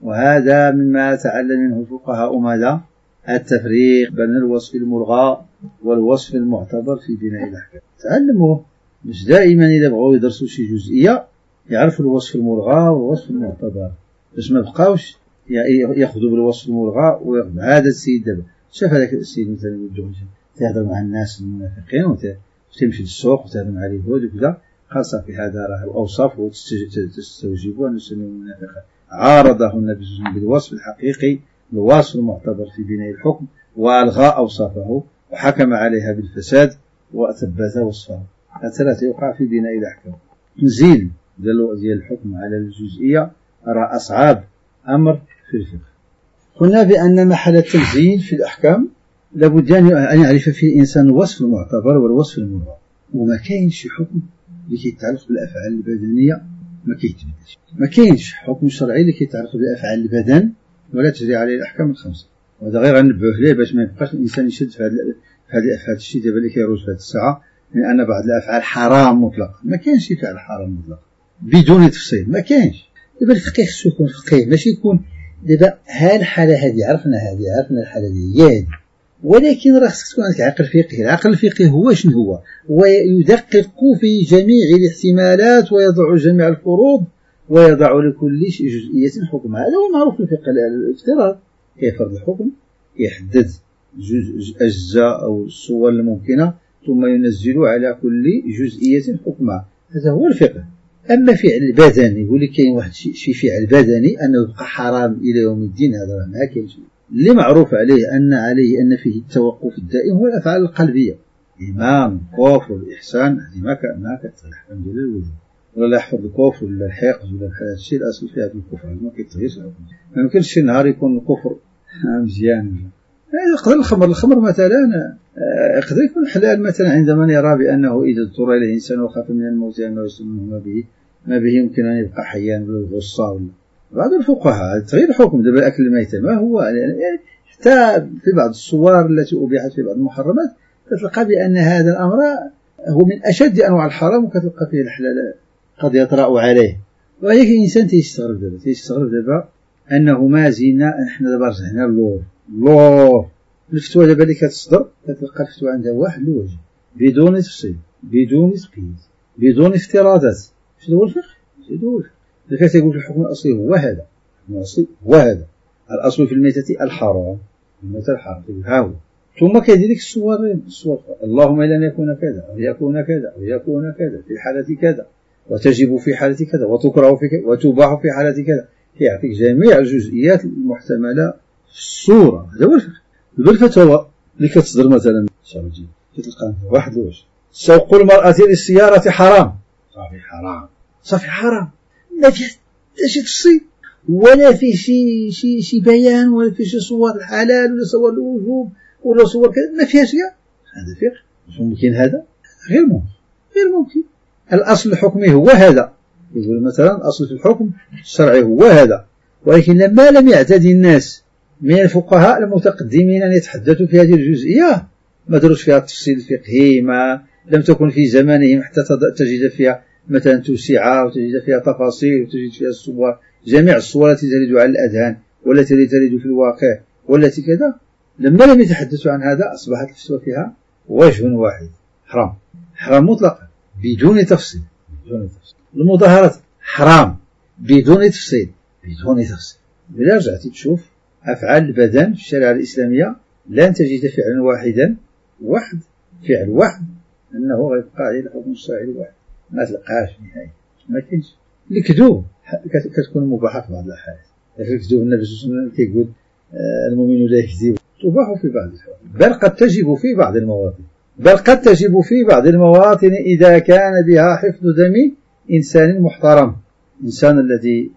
وهذا مما تعلم منه الفقهاء ماذا؟ التفريق بين الوصف الملغى والوصف المعتبر في بناء الأحكام. تعلموه مش دائما إذا بغوا يدرسوا شي جزئية يعرفوا الوصف الملغى والوصف المعتبر، باش ما بقاوش ياخذوا بالوصف الملغى وياخذ. هذا السيد دابا شاف هذاك السيد مثلا يوجه تهضر مع الناس المنافقين وتمشي للسوق وتهضر مع اليهود وكذا، خاصة في هذا راه الأوصاف وتستوجبوا أن نسميه منافقا. عارضه النبي صلى الله عليه وسلم بالوصف الحقيقي الوصف المعتبر في بناء الحكم، وألغى أوصافه وحكم عليها بالفساد وأثبت وصفه. هذا يوقع في بناء الأحكام. تنزيل ديال الحكم على الجزئية راه أصعب أمر في الفقه. قلنا بأن محل التنزيل في الأحكام لابد أن يعرف فيه الإنسان الوصف المعتبر والوصف الملغى، وما كاينش حكم اللي كيتعلق بالأفعال البدنية ما كيتبدلش. ما كاينش حكم شرعي اللي كيتعلق بأفعال البدن ولا تجري عليه الأحكام الخمسة. وهذا غير غنبهوا عليه باش ما يبقاش الإنسان يشد في هذا الشيء دابا اللي كيروج في هذه الساعة، من أن بعض الأفعال حرام مطلق. ما كاينش فعل حرام مطلق بدون تفصيل، ما كاينش. دابا الفقيه خصو يكون فقيه، ماشي يكون دابا ها الحالة هذه عرفنا هذه عرفنا الحالة هذه هي هذه، ولكن راه خصك تكون عندك عقل فقهي. العقل الفقهي هو شنو هو؟ هو يدقق في جميع الاحتمالات ويضع جميع الفروض ويضع لكل جزئية حكمها. هذا هو معروف في الفقه. الافتراض كيفرض الحكم، يحدد أجزاء أو الصور الممكنة ثم ينزل على كل جزئية حكمها. هذا هو الفقه. أما فعل بدني يقول لك كاين واحد شي فعل بدني أنه يبقى حرام إلى يوم الدين، هذا ما كاينش. اللي معروف عليه أن عليه أن فيه التوقف الدائم هو الأفعال القلبية، الإيمان الكفر والإحسان، هذه ما ما كتغير الحمد لله الوجود، ولا يحفظ الكفر ولا الحقد ولا هذا الشيء الأصل في هذا الكفر ما كيتغيرش. ما يمكنش شي نهار يكون الكفر مزيان. يقدر الخمر الخمر مثلا يقدر يكون حلال مثلا عند من يرى بأنه إذا اضطر إلى الإنسان وخاف من الموت أنه يسمه ما به ما به يمكن أن يبقى حيا بالغصة ولا بعض الفقهاء تغيير الحكم. دابا أكل الميتة ما هو يعني حتى في بعض الصور التي أبيحت في بعض المحرمات تلقى بأن هذا الأمر هو من أشد أنواع الحرام، وكتلقى فيه الحلال قد يطرأ عليه. ولكن الإنسان تيستغرب دابا تيستغرب دابا أنه ما زلنا نحن دابا رجعنا للور لور الفتوى دابا اللي كتصدر كتلقى الفتوى عندها واحد الوجه بدون تفصيل بدون تقييد بدون افتراضات. شنو هو الفقه؟ شنو هو الفقه؟ اللي كتقول في الحكم الأصلي هو هذا، الحكم الأصلي هو هذا، الأصل في الميتة الحرام، الميتة الحرام ها هو. ثم كذلك الصورين الصور اللهم إلا أن يكون كذا أو يكون كذا أو يكون كذا في حالة كذا، وتجب في حالة كذا، وتكره في كذا، وتباح في حالة كذا. يعطيك جميع الجزئيات المحتملة في الصورة. هذا هو الفقه. بالفتوى اللي كتصدر مثلا شرجي كتلقى واحد الوجه سوق المرأة للسيارة حرام، صافي حرام صافي حرام، ما فيه شي تفصيل ولا فيه شي شي شي بيان ولا فيه شي صور الحلال ولا صور الوجوب ولا صور كذا، ما فيها شيء. هذا فقه مش ممكن، هذا غير ممكن غير ممكن. الأصل الحكمي هو هذا، يقول مثلا الأصل في الحكم الشرعي هو هذا. ولكن لما لم يعتدي الناس من الفقهاء المتقدمين أن يتحدثوا في هذه الجزئية، ما دروش فيها التفصيل الفقهي، ما لم تكن في زمانهم حتى تجد فيها مثلا توسعة وتجد فيها تفاصيل وتجد فيها الصور، جميع الصور التي ترد على الأذهان والتي ترد في الواقع والتي كذا. لما لم يتحدثوا عن هذا أصبحت الفتوى فيها وجه واحد، حرام حرام مطلقا بدون تفصيل بدون تفصيل. المظاهرات حرام بدون تفصيل بدون تفصيل. إذا رجعت تشوف أفعال البدن في الشريعة الإسلامية لن تجد فعلا واحدا واحد فعل واحد أنه غيبقى عليه الحكم الشرعي الواحد، ما تلقاهاش نهائيا، ما كاينش. الكذوب كتكون مباحة في بعض الأحيان. الكذوب النبي صلى الله عليه وسلم كيقول المؤمن لا يكذب، تباح في بعض الأحيان، بل قد تجب في بعض المواطن بل قد تجب في بعض المواطن إذا كان بها حفظ دم إنسان محترم، إنسان الذي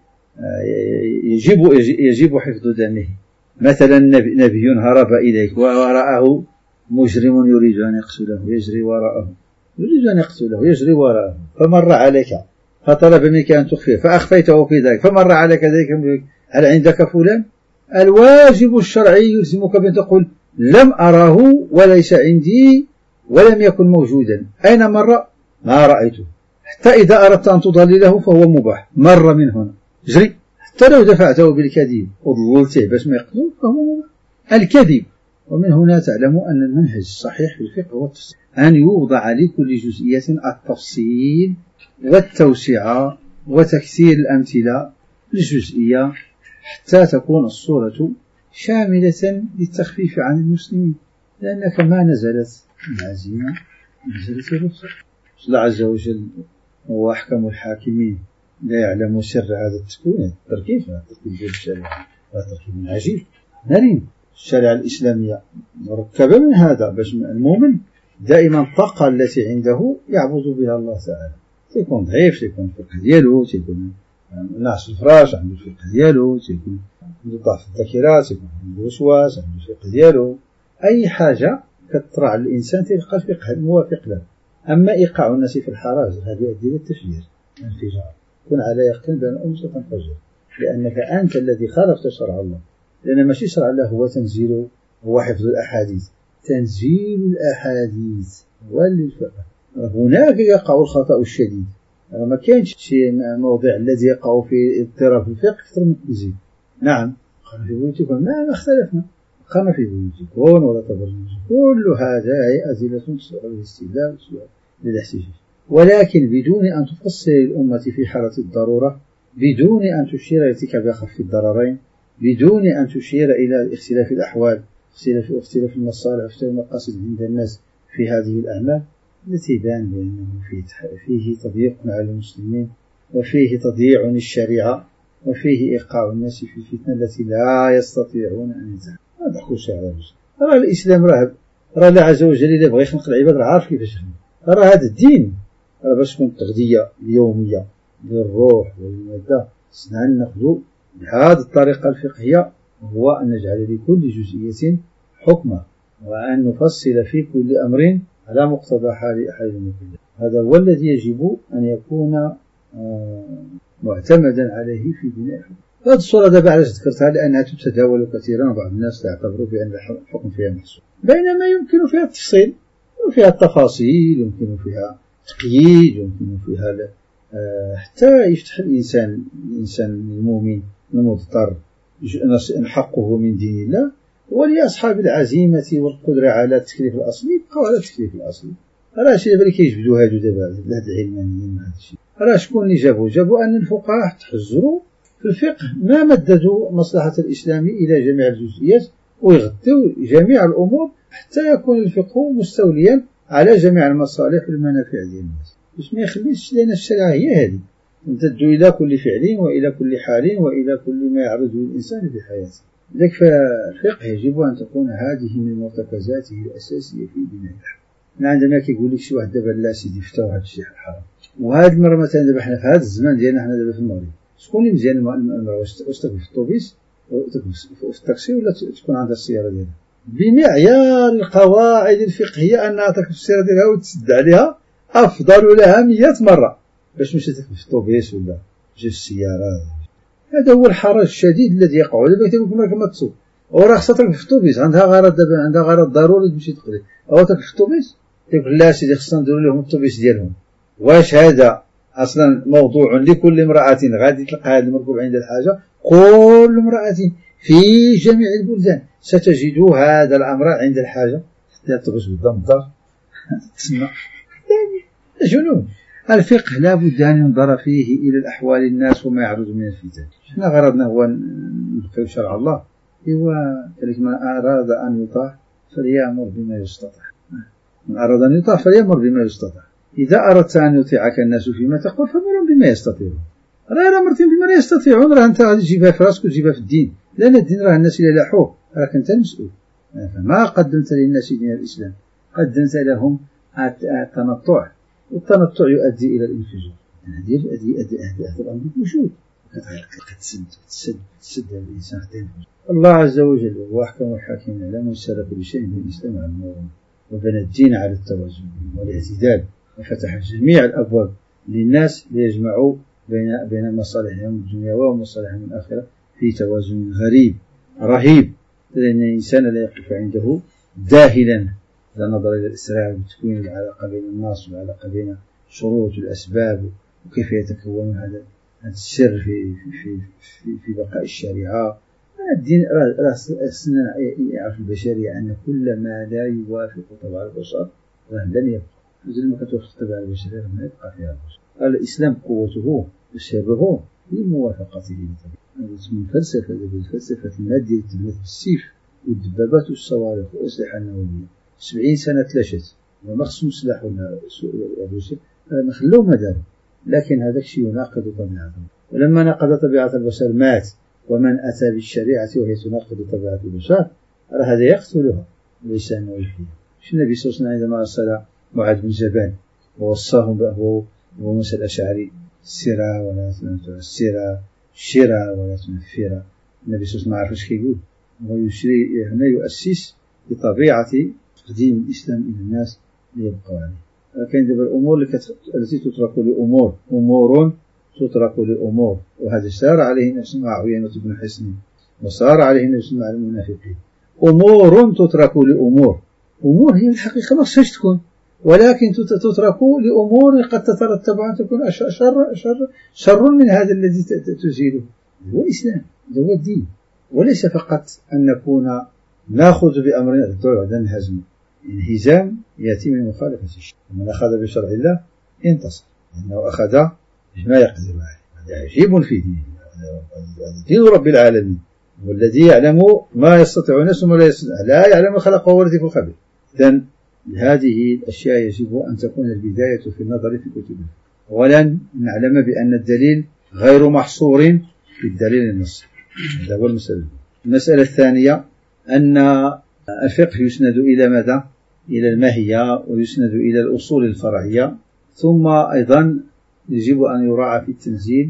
يجب يجب حفظ دمه. مثلا نبي هرب إليك ورآه مجرم يريد أن يقتله يجري وراءه يريد أن يقتله يجري وراءه فمر عليك فطلب منك أن تخفيه فأخفيته في ذلك فمر عليك ذلك، هل عندك فلان؟ الواجب الشرعي يلزمك بأن تقول لم أراه وليس عندي ولم يكن موجودا. أين مر؟ ما رأيته. حتى إذا أردت أن تضلله فهو مباح، مر من هنا جري. حتى لو دفعته بالكذب وضللته باش ما يقتلوه فهو مباح. الكذب. ومن هنا تعلم أن المنهج الصحيح في الفقه هو التفصيل، أن يوضع لكل جزئية التفصيل والتوسعة وتكثير الأمثلة للجزئية حتى تكون الصورة شاملة للتخفيف عن المسلمين، لأنك ما نزلت العزيمة نزلت الرخصة. الله عز وجل هو أحكم الحاكمين، لا يعلم سر هذا التكوين التركيب هذا التركيب ديال الشريعة، هذا تركيب عجيب نرين. الشريعة الإسلامية مركبة من هذا باش المؤمن دائما الطاقة التي عنده يعبد بها الله تعالى تكون ضعيف، تكون الفقه ديالو تكون نعس الفراش عنده الفقه ديالو، تكون عنده ضعف الذاكرة، تكون عنده وسواس عنده الفقه ديالو. أي حاجة كتطرع على الإنسان تلقى الفقه الموافق له. أما إيقاع الناس في الحراج هذا يؤدي إلى التفجير الانفجار. كن على يقين بأن الأمة ستنفجر لأنك أنت الذي خالفت شرع الله، لأن ماشي شرع الله هو تنزيل هو حفظ الأحاديث، تنزيل الأحاديث هو الفقه. هناك يقع الخطأ الشديد، ما كاينش شي موضع الذي يقع في اضطراب في الفقه أكثر من التنزيل. نعم قالوا في بيوتكم ما اختلفنا، قام في بيوتكم ولا تبرجون، كل هذا هي أزلة الاستدلال للاحتجاج، ولكن بدون أن تفصل الأمة في حالة الضرورة، بدون أن تشير إلى ارتكاب أخف الضررين، بدون أن تشير إلى اختلاف الأحوال، اختلاف اختلاف المصالح واختلاف المقاصد عند الناس في هذه الأعمال التي بان بأنه فيه تضييق على المسلمين، وفيه تضييع للشريعة، وفيه إيقاع الناس في الفتنة التي لا يستطيعون أن ينتهوا. هذا خوش على الرجل. راه الإسلام راه راه الله عز وجل إذا بغى يخلق العباد راه عارف كيفاش يخلق. راه هذا الدين راه باش تكون التغذية اليومية للروح والمادة خصنا ناخذوا بهذه الطريقة الفقهية، وهو أن نجعل لكل جزئية حكما، وأن نفصل في كل أمر على مقتضى حال أحد المكلفين. هذا هو الذي يجب أن يكون معتمدا عليه في بناء الحكم. هذه الصورة دابا علاش ذكرتها؟ لأنها تتداول كثيرا، وبعض الناس تعتبر بأن الحكم فيها محسوب، بينما يمكن فيها التفصيل وفيها التفاصيل، يمكن فيها تقييد، يمكن فيها حتى يفتح الإنسان الإنسان المؤمن المضطر حقه من دين الله، ولأصحاب العزيمة والقدرة على التكليف الأصلي يبقوا على التكليف الأصلي. راه شي اللي كيجبدوا هادو دابا هاد العلمانيين هذا الشيء، راه شكون اللي جابوه؟ جابوا أن الفقهاء تحزروا في الفقه ما مددوا مصلحة الإسلام إلى جميع الجزئيات ويغطوا جميع الأمور حتى يكون الفقه مستوليا على جميع المصالح والمنافع ديال الناس، باش ما يخليش لنا الشريعة هي هذه تمتد إلى كل فعل وإلى كل حال وإلى كل ما يعرضه الإنسان في حياته. لذلك فالفقه يجب أن تكون هذه من مرتكزاته الأساسية في بناء الحكم. عندما كيقول لك شي واحد دابا لا سيدي فتاو هذا الشيء حرام، وهذه المرة مثلا دابا حنا في هذا الزمان ديالنا حنا دابا في المغرب، شكون اللي مزيان المرأة؟ واش تركب في الطوبيس في التاكسي ولا تكون عندها السيارة ديالها؟ بمعيار القواعد الفقهية أنها تركب السيارة ديالها وتسد عليها أفضل لها مئة مرة باش مشي تركب في الطوبيس ولا تجي في السيارة. هذا هو الحرج الشديد الذي يقع. دابا كيقول لكم راك ما تسوق، وراه خصها تركب في الطوبيس، عندها غرض دابا عندها غرض ضروري تمشي تقضي، أو تركب في الطوبيس. يقول لا سيدي خصنا نديروا لهم الطوبيس ديالهم. واش هذا أصلا موضوع لكل امرأة غادي تلقى هذا المركوب عند الحاجة؟ كل امرأة في جميع البلدان ستجد هذا الأمر عند الحاجة، حتى تغش بالضم الدار تسمى جنون. الفقه لا بد أن ينظر فيه إلى الأحوال الناس وما يعرض من الفتن. احنا غرضنا هو نبقي شرع الله، هو ذلك من أراد أن يطاع فليأمر بما يستطيع، من أراد أن يطاع فليأمر بما يستطيع. إذا أردت أن يطيعك الناس فيما تقول فمرهم بما يستطيعون. راه أمرتهم بما لا يستطيعون، راه أنت غادي تجيبها في راسك وتجيبها في الدين، لأن الدين راه الناس إلى لاحوه راك أنت المسؤول. فما قدمت للناس دين الإسلام قدمت لهم التنطع، والتنطع يؤدي إلى الانفجار. هذه يؤدي هذا الأمر موجود، كتسد تسد تسد الإنسان حتى ينفجر. الله عز وجل هو أحكم الحاكمين، لا من سلك كل شيء من الإسلام على النور، وبنى الدين على التوازن والاعتدال، وفتح جميع الأبواب للناس ليجمعوا بين بين مصالحهم الدنيوية ومصالحهم الآخرة في توازن غريب رهيب، لأن الإنسان لا يقف عنده داهلا إذا نظر إلى الإسرار وتكوين العلاقة بين الناس والعلاقة بين شروط الأسباب وكيف يتكون هذا السر في في في في بقاء الشريعة. الدين أصلا يعرف البشرية أن كل ما لا يوافق طبع البشر لن يبقى، مثل ما كتوافق طبع البشرية ما يبقى فيها البشر. الإسلام قوته وسره في موافقته لطبيعة. هذا اسمه الفلسفة، الفلسفة المادية تبنت بالسيف والدبابات والصواريخ والأسلحة النووية. سبعين سنة تلاشت وما خصهم سلاح ولا الروسي، ما خلوهم هذا، لكن هذا الشيء يناقض طبيعته. ولما ناقض طبيعة البشر مات، ومن أتى بالشريعة وهي تناقض طبيعة البشر هذا يقتلها وليس أنه يحييها. النبي صلى الله عليه وسلم عندما أرسل معاذ بن جبل ووصاهم بأهو وموسى الأشعري السرى ولا تنفر السرى الشرى ولا تنفر، النبي صلى الله عليه وسلم عارف كيقول، هو يشري هنا يؤسس بطبيعة تقديم الإسلام إلى الناس ليبقوا عليه. كاين دابا الأمور التي تترك لأمور أمور تترك لأمور، وهذا سار عليه الناس مع عيينة بن حصن، وصار عليه الناس مع المنافقين. أمور تترك لأمور، أمور هي الحقيقة ما خصهاش تكون، ولكن تترك لأمور قد تترتب أن تكون شر شر شر من هذا الذي تزيله. هو الإسلام، هو الدين، وليس فقط أن نكون نأخذ بأمر الدور وعدم الهزم. الانهزام يأتي من مخالفة الشرع، ومن أخذ بشرع الله انتصر، لأنه أخذ بما يقدر عليه. هذا عجيب في دينه، دين رب العالمين والذي يعلم ما يستطيع الناس وما لا يستطيع، لا يعلم خلقه هو اللطيف الخبير. إذن هذه الأشياء يجب أن تكون البداية في النظر في كتب. أولا نعلم بأن الدليل غير محصور في الدليل النصي، هذا هو المسألة. المسألة الثانية أن الفقه يسند إلى ماذا؟ إلى الماهية، ويسند إلى الأصول الفرعية. ثم أيضا يجب أن يراعى في التنزيل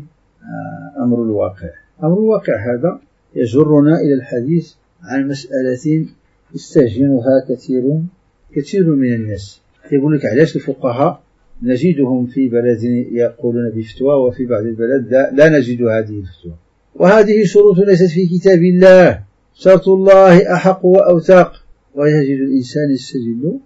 أمر الواقع. أمر الواقع هذا يجرنا إلى الحديث عن مسألة يستهجنها كثير كثير من الناس. يقول لك علاش الفقهاء نجدهم في بلد يقولون بفتوى وفي بعض البلد لا, لا نجد هذه الفتوى، وهذه شروط ليست في كتاب الله، شرط الله أحق وأوثق. ويجد الإنسان يستدل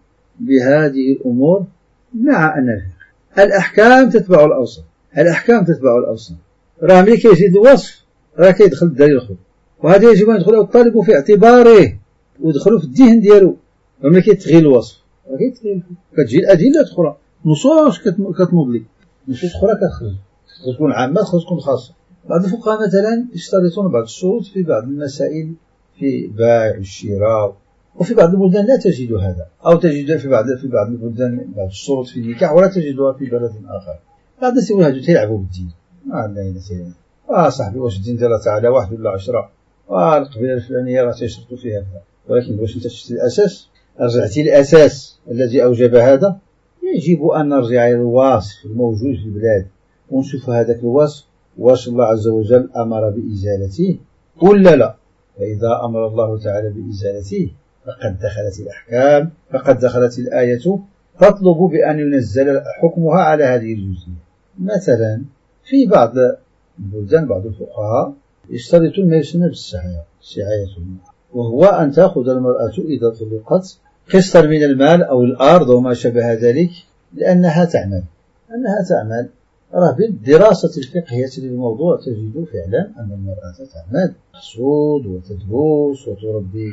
بهذه الأمور مع أن الأحكام تتبع الأوصاف، الأحكام تتبع الأوصاف. راه ملي كيزيد الوصف راه كيدخل الدليل الآخر، وهذا يجب أن يدخله الطالب في اعتباره ويدخلوا في الذهن ديالو. وملي كيتغير الوصف راه كيتغير، كتجي الأدلة أخرى، نصوص كتنوض لك، نصوص أخرى كتخرج، تكون عامة تكون خاصة. بعض الفقهاء مثلا يشترطون بعض الشروط في بعض المسائل في بيع الشراء، وفي بعض البلدان لا تجد هذا، أو تجد في بعض في بعض البلدان بعض الشروط في النكاح ولا تجدها في بلد آخر. بعض الناس يقولوا هادو تيلعبوا بالدين، ما عندنا هنا تيلعبوا. آه صاحبي واش الدين ديالها تعالى واحد ولا عشرة، والقبيلة الفلانية راه تيشرطوا فيها هذا، ولكن واش أنت شفتي الأساس؟ رجعتي الأساس الذي أوجب هذا؟ يجب أن نرجع إلى الوصف الموجود في البلاد ونشوف هذاك الوصف واش الله عز وجل أمر بإزالته ولا لا. فإذا أمر الله تعالى بإزالته فقد دخلت الأحكام، فقد دخلت الآية تطلب بأن ينزل حكمها على هذه الجزئية. مثلا في بعض البلدان بعض الفقهاء يشترطون ما يسمى بالسعاية، سعاية المرأة، وهو أن تأخذ المرأة إذا طلقت قسطا من المال أو الأرض وما شابه ذلك لأنها تعمل، أنها تعمل. راه بالدراسة الفقهية للموضوع تجد فعلا أن المرأة تعمل، تحصد وتدرس وتربي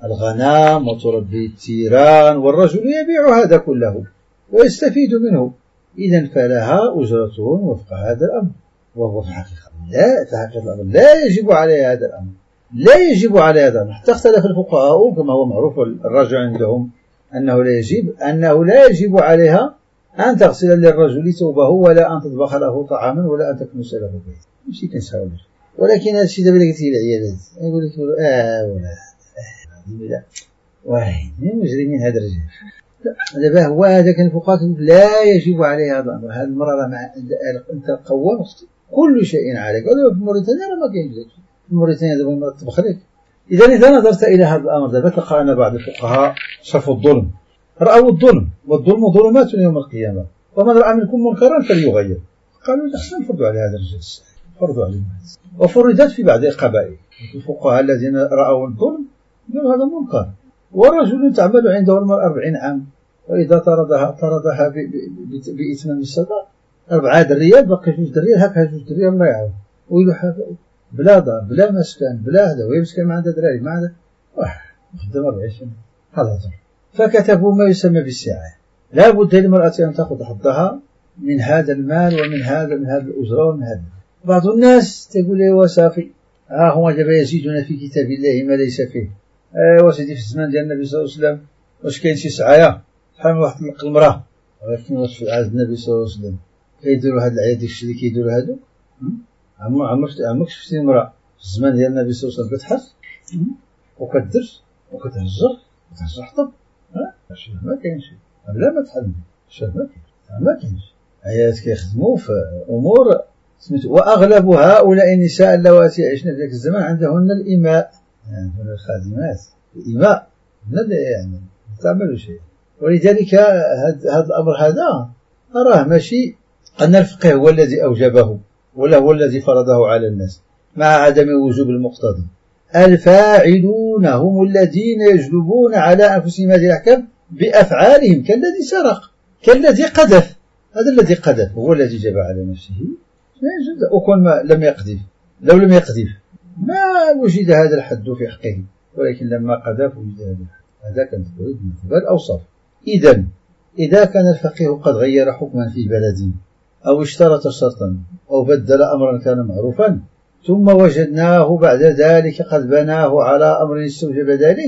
الغنم وتربي التيران، والرجل يبيع هذا كله ويستفيد منه. إذن فلها أجرة وفق هذا الأمر، وهو في الحقيقة لا في حقيقة الأمر لا يجب عليه هذا الأمر، لا يجب عليه هذا الأمر. حتى اختلف الفقهاء كما هو معروف الراجع عندهم أنه لا يجب أنه لا يجب عليها أن تغسل للرجل ثوبه ولا أن تطبخ له طعاما ولا أن تكنس له بيت، ماشي كنساو. ولكن هذا الشيء دابا اللي قلتي العيالات يقول لك اه ولا اه لا واحد من المجرمين هذا الرجال. لا دابا هو هذا كان الفقهاء لا يجب عليه هذا الأمر. هذه المرأة راه مع أنت قوام كل شيء عليك. في موريتانيا راه ما كاينش في موريتانيا دابا المرأة تطبخ لك. إذا إذا نظرت إلى هذا الأمر دابا تلقى أن بعض الفقهاء شافوا الظلم، رأوا الظلم، والظلم ظلمات يوم القيامة، ومن رأى منكم منكرا فليغير. قالوا الأحسن فرضوا على هذا الرجل، فرضوا عليه. وفرضت في بعض القبائل الفقهاء الذين رأوا الظلم قالوا هذا منكر، والرجل تعمل عنده المرأة أربعين عام، وإذا طردها طردها بإثم الصداق أربعة دريات بقي جوج دريات، هكا جوج دريات الله يعاون، ويلو حاجة بلا دار بلا مسكن بلا هذا، وهي مسكن ما عندها دراري ما عندها واحد خدام أربعين سنة هذا. فكتبوا ما يسمى بالسعاية. لا بد للمرأة أن تأخذ حظها من هذا المال ومن هذا من هذا الأجرة ومن هذا. بعض الناس تقول لي وصافي ها هو دابا يزيدون في كتاب الله ما ليس فيه. ايوا سيدي في الزمان ديال النبي صلى الله عليه وسلم واش كاين شي سعاية؟ شحال من واحد طلق المرأة، ولكن واش في عهد النبي صلى الله عليه وسلم كيديروا هاد العيا داكشي اللي كيديروا هادو؟ عمرك عمرك عمرك شفتي امرأة في الزمان ديال النبي صلى الله عليه وسلم كتحس وكدرس وكتهجر وكتهجر حطب؟ ها ما كاينش. لا ما تحل شنو ما كاين ما كاينش. عيات كيخدموا في امور سميتو. واغلب هؤلاء النساء اللواتي عشنا في ذاك الزمان عندهن الاماء، عندهن الخادمات الاماء لا يعني تعملوا شيء. ولذلك هذا الامر هذا اراه ماشي ان الفقه هو الذي اوجبه ولا هو الذي فرضه على الناس مع عدم وجوب المقتضي. الفاعلون هم الذين يجلبون على انفسهم هذه الاحكام بافعالهم، كالذي سرق كالذي قذف. هذا الذي قذف هو الذي جب على نفسه ما يجوز. وكون ما لم يقذف لو لم يقذف ما وجد هذا الحد في حقه، ولكن لما قذف وجد هذا الحد. هذا كانت تريد من قبل الأوصاف. إذن إذا كان الفقيه قد غير حكما في بلد أو اشترط شرطا أو بدل أمرا كان معروفا ثم وجدناه بعد ذلك قد بناه على أمر استوجب ذلك،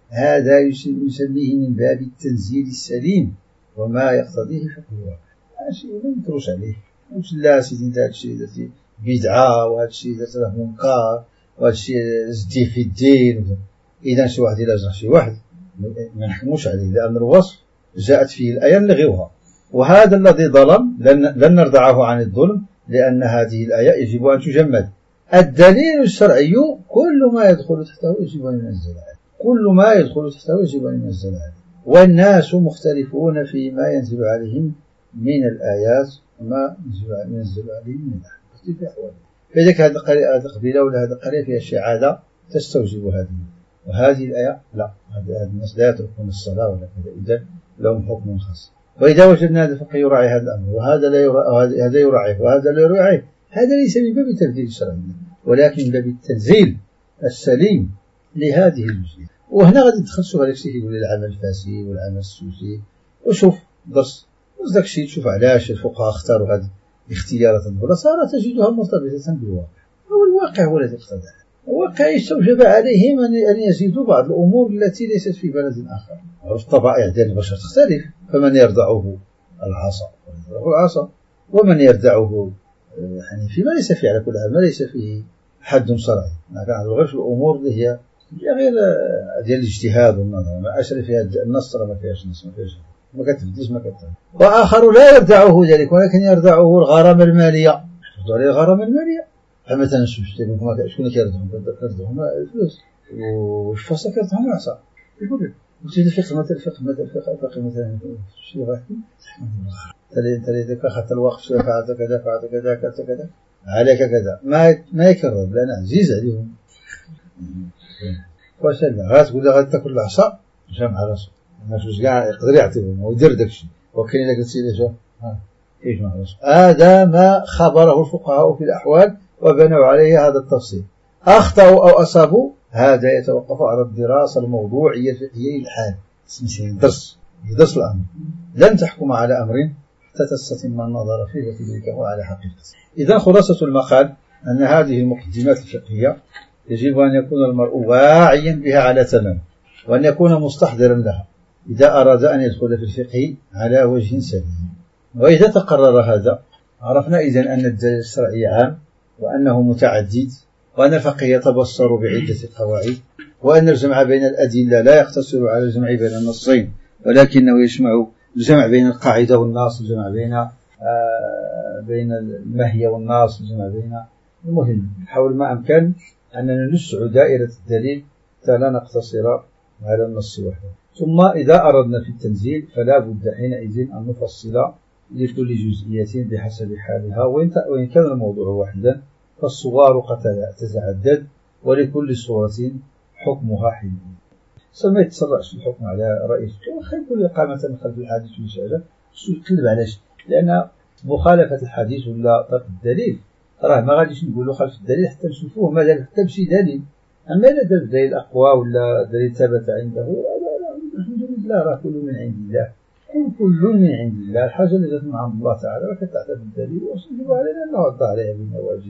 هذا يسميه من باب التنزيل السليم وما يقتضيه فقه الواقع. شيء ما نكروش عليه، واش لا سيدي هذا الشيء درتي بدعة وهذا الشيء درت راه منكر وهذا الشيء زدتي في الدين. إذا شي واحد إلا جرح شي واحد ما نحكموش عليه، لأن الوصف جاءت فيه الآية نلغيوها. وهذا الذي ظلم لن نردعه عن الظلم، لأن هذه الآية يجب أن تجمد. الدليل الشرعي كل ما يدخل تحته يجب أن ينزل عليه، كل ما يدخل تحته يجب أن ينزل عليه. والناس مختلفون فيما ينزل عليهم من الآيات وما ينزل عليهم من الأحكام في أحواله. فإذا هذه قبيلة ولا هذه قرية فيها شي عادة تستوجب هذه، وهذه الآية لا، هذا الناس لا يتركون الصلاة ولا كذا، إذا لهم حكم خاص. وإذا وجدنا هذا الفقه يراعي هذا الأمر وهذا لا يراعي، هذا يراعيه وهذا لا يراعيه، هذا ليس من باب التبديل الشرعي ولكن من باب التنزيل السليم لهذه الجزئية. وهنا غادي ندخل شوف هذاك الشيء يقول العمل الفاسي والعمل السوسي، وشوف درس واش داك الشيء، تشوف علاش الفقهاء اختاروا هذه الاختيارات الأولى، صارت تجدها مرتبطة بالواقع. هو الواقع هو الذي اقتضى، الواقع يستوجب عليهم أن يزيدوا بعض الأمور التي ليست في بلد آخر. الطبائع ديال البشر تختلف، فمن يردعه العصا يردعه العصا، ومن يردعه يعني فيما ليس فيه على كل حال ما ليس فيه حد شرعي. ما كان غير في الأمور اللي هي غير ديال الاجتهاد والنظر، ما أشري فيها النص ما فيهاش نص، ما فيهاش ما كتبديش ما كتبديش. وآخر لا يردعه ذلك ولكن يردعه الغرامة المالية، يحفظوا عليه الغرامة المالية. فمثلا شكون كيردعهم؟ كيردعهم الفلوس، والفصل كيردعهم العصا. يقول لك وتجد الفقه مثلا الفقه مثلا الفقه الفقه مثلا شي واحد انت اذا اخذت الوقت فعلت كذا فعلت كذا كذا كذا عليك كذا، ما ما يكرر لان عزيز عليهم. واش غاتقول له غتاكل العصا جمع راسو، ما فيش كاع يقدر يعطيهم ويدير داكشي. وكاين الا قلت له شوف ها يجمع راسو. هذا ما خبره الفقهاء في الاحوال وبنوا عليه هذا التفصيل. اخطاوا او اصابوا هذا يتوقف على الدراسة الموضوعية الفقهية للحال. اسمه درس يدرس الأمر، لن تحكم على أمر حتى تستتم النظر فيه وتدركه على حقيقته. إذا خلاصة المقال أن هذه المقدمات الفقهية يجب أن يكون المرء واعيا بها على تمام، وأن يكون مستحضرا لها إذا أراد أن يدخل في الفقه على وجه سليم. وإذا تقرر هذا عرفنا إذن أن الدليل الشرعي عام، وأنه متعدد، وأن الفقه يتبصر بعدة قواعد، وأن الجمع بين الأدلة لا يقتصر على الجمع بين النصين ولكنه يجمع الجمع بين القاعدة والنص، الجمع بين آه بين المهية والنص، الجمع بين المهم. نحاول ما أمكن أننا نسع دائرة الدليل حتى لا نقتصر على النص وحده. ثم إذا أردنا في التنزيل فلا بد حينئذ أن نفصل لكل جزئية بحسب حالها، وإن كان الموضوع واحدا فالصور قد تتعدد ولكل صورة حكمها حين. سما يتسرعش الحكم على رأي وخير كل إقامة خلف الحديث والشهادة تقلب علاش؟ لأن مخالفة الحديث ولا طرق الدليل راه ما غاديش نقولوا خلف الدليل حتى نشوفوه ما دار حتى بشي دليل. أما إلا دار دليل أقوى ولا دليل ثبت عنده الحمد لله راه كل من عند الله، كل من عند الله. الحاجة اللي جات من عند الله تعالى راه كتعتمد الدليل ويجب علينا أن نرد عليها بالنواجذ.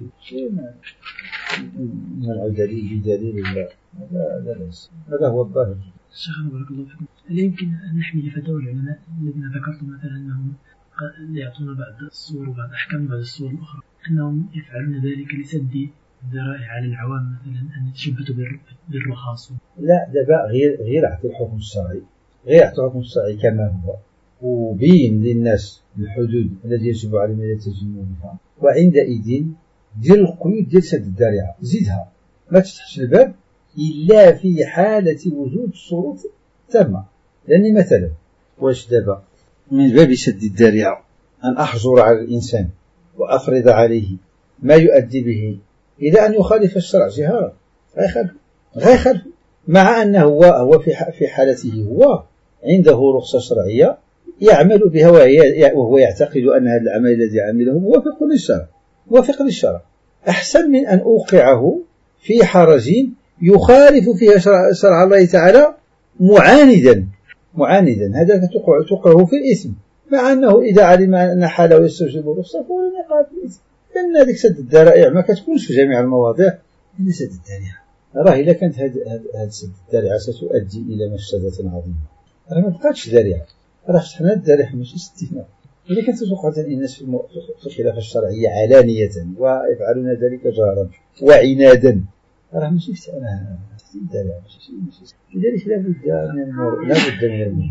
منع دليل بدليل الله هذا ليس، هذا هو الظاهر. شيخ بارك الله فيكم، هل يمكن أن نحمل فتاوى العلماء الذين ذكرتم مثلا أنهم يعطون بعض الصور وبعض أحكام بعض الصور الأخرى أنهم يفعلون ذلك لسد الذرائع على العوام مثلا أن يتشبثوا بالرخاص؟ لا دابا غير غير اعطي الحكم الشرعي، غير اعطي الحكم الشرعي كما هو، وبين للناس الحدود التي يجب عليهم ان يتجنبوا بها، وعندئذ دير القيود ديال سد الذريعه، زيدها ما تفتحش الباب الا في حاله وجود شروط تامه. لاني مثلا واش دابا من باب سد الذريعه ان احجر على الانسان وافرض عليه ما يؤدي به الى ان يخالف الشرع جهارا، غيخالف غيخالف مع انه هو هو في في حالته هو عنده رخصه شرعيه يعمل بها، وهو يعتقد ان هذا العمل الذي عمله موافق للشرع موافق للشرع احسن من ان اوقعه في حرج يخالف فيها شرع, شرع الله تعالى معاندا معاندا هذا توقعه في الإثم، مع أنه إذا علم أن حاله يستوجب الرخصة فهو يقع في الإثم. لأن هذيك سد الذرائع ما كتكونش في جميع المواضيع إلا سد الذريعة، راه إلا كانت هاد هاد الذريعة ستؤدي إلى مفسدة عظيمة، راه ما بقاتش ذريعة، راه فتحنا الذريعة ماشي سدينا. إذا كانت تقع الناس في الخلافة الشرعية علانية ويفعلون ذلك جهرا وعنادا، راه ماشي فتحنا الذريعة، ماشي ماشي لذلك لا بد من لا بد من المهم.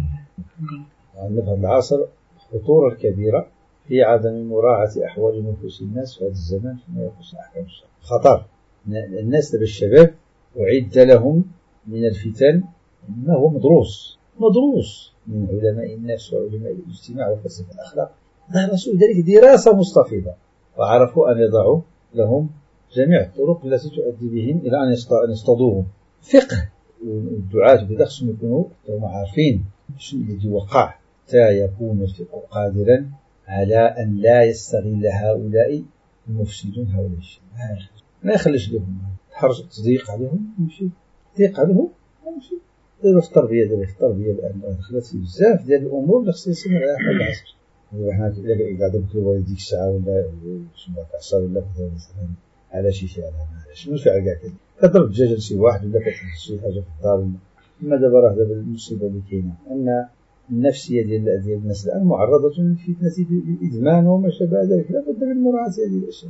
نفهم العصر الخطورة الكبيرة في عدم مراعاة أحوال نفوس الناس في هذا الزمان فيما يخص أحكام الشرع. خطر الناس دابا الشباب أعد لهم من الفتن ما هو مدروس مدروس من علماء النفس وعلماء الاجتماع وفلسفة الأخلاق، درسوا ذلك دراسة مستفيضة وعرفوا أن يضعوا لهم جميع الطرق التي تؤدي بهم إلى أن يصطادوهم. فقه الدعاة كذا خصهم يكونوا عارفين شنو الذي وقع حتى يكون الفقه قادرا على أن لا يستغل هؤلاء المفسدون هؤلاء الشيء، ما يخليش لهم تحرج تضيق عليهم يمشي تضيق عليهم يمشي. دابا في التربية دابا في التربية الآن دخلت في بزاف ديال الأمور اللي خصها يسمى على حد العصر. وحنا إلا قاعدين نقولوا ديك الساعة ولا شنو كعصا ولا مثلا على شي فعل شنو فعل كاع كذا كضرب الدجاجة لشي واحد ولا كتحس شي حاجة في الدار. أما دابا راه دابا المصيبة اللي كاينة أن النفسية ديال ديال الناس الآن معرضة للفتنة بالإدمان وما شابه ذلك. لا بد من مراعاة هذه الأشياء،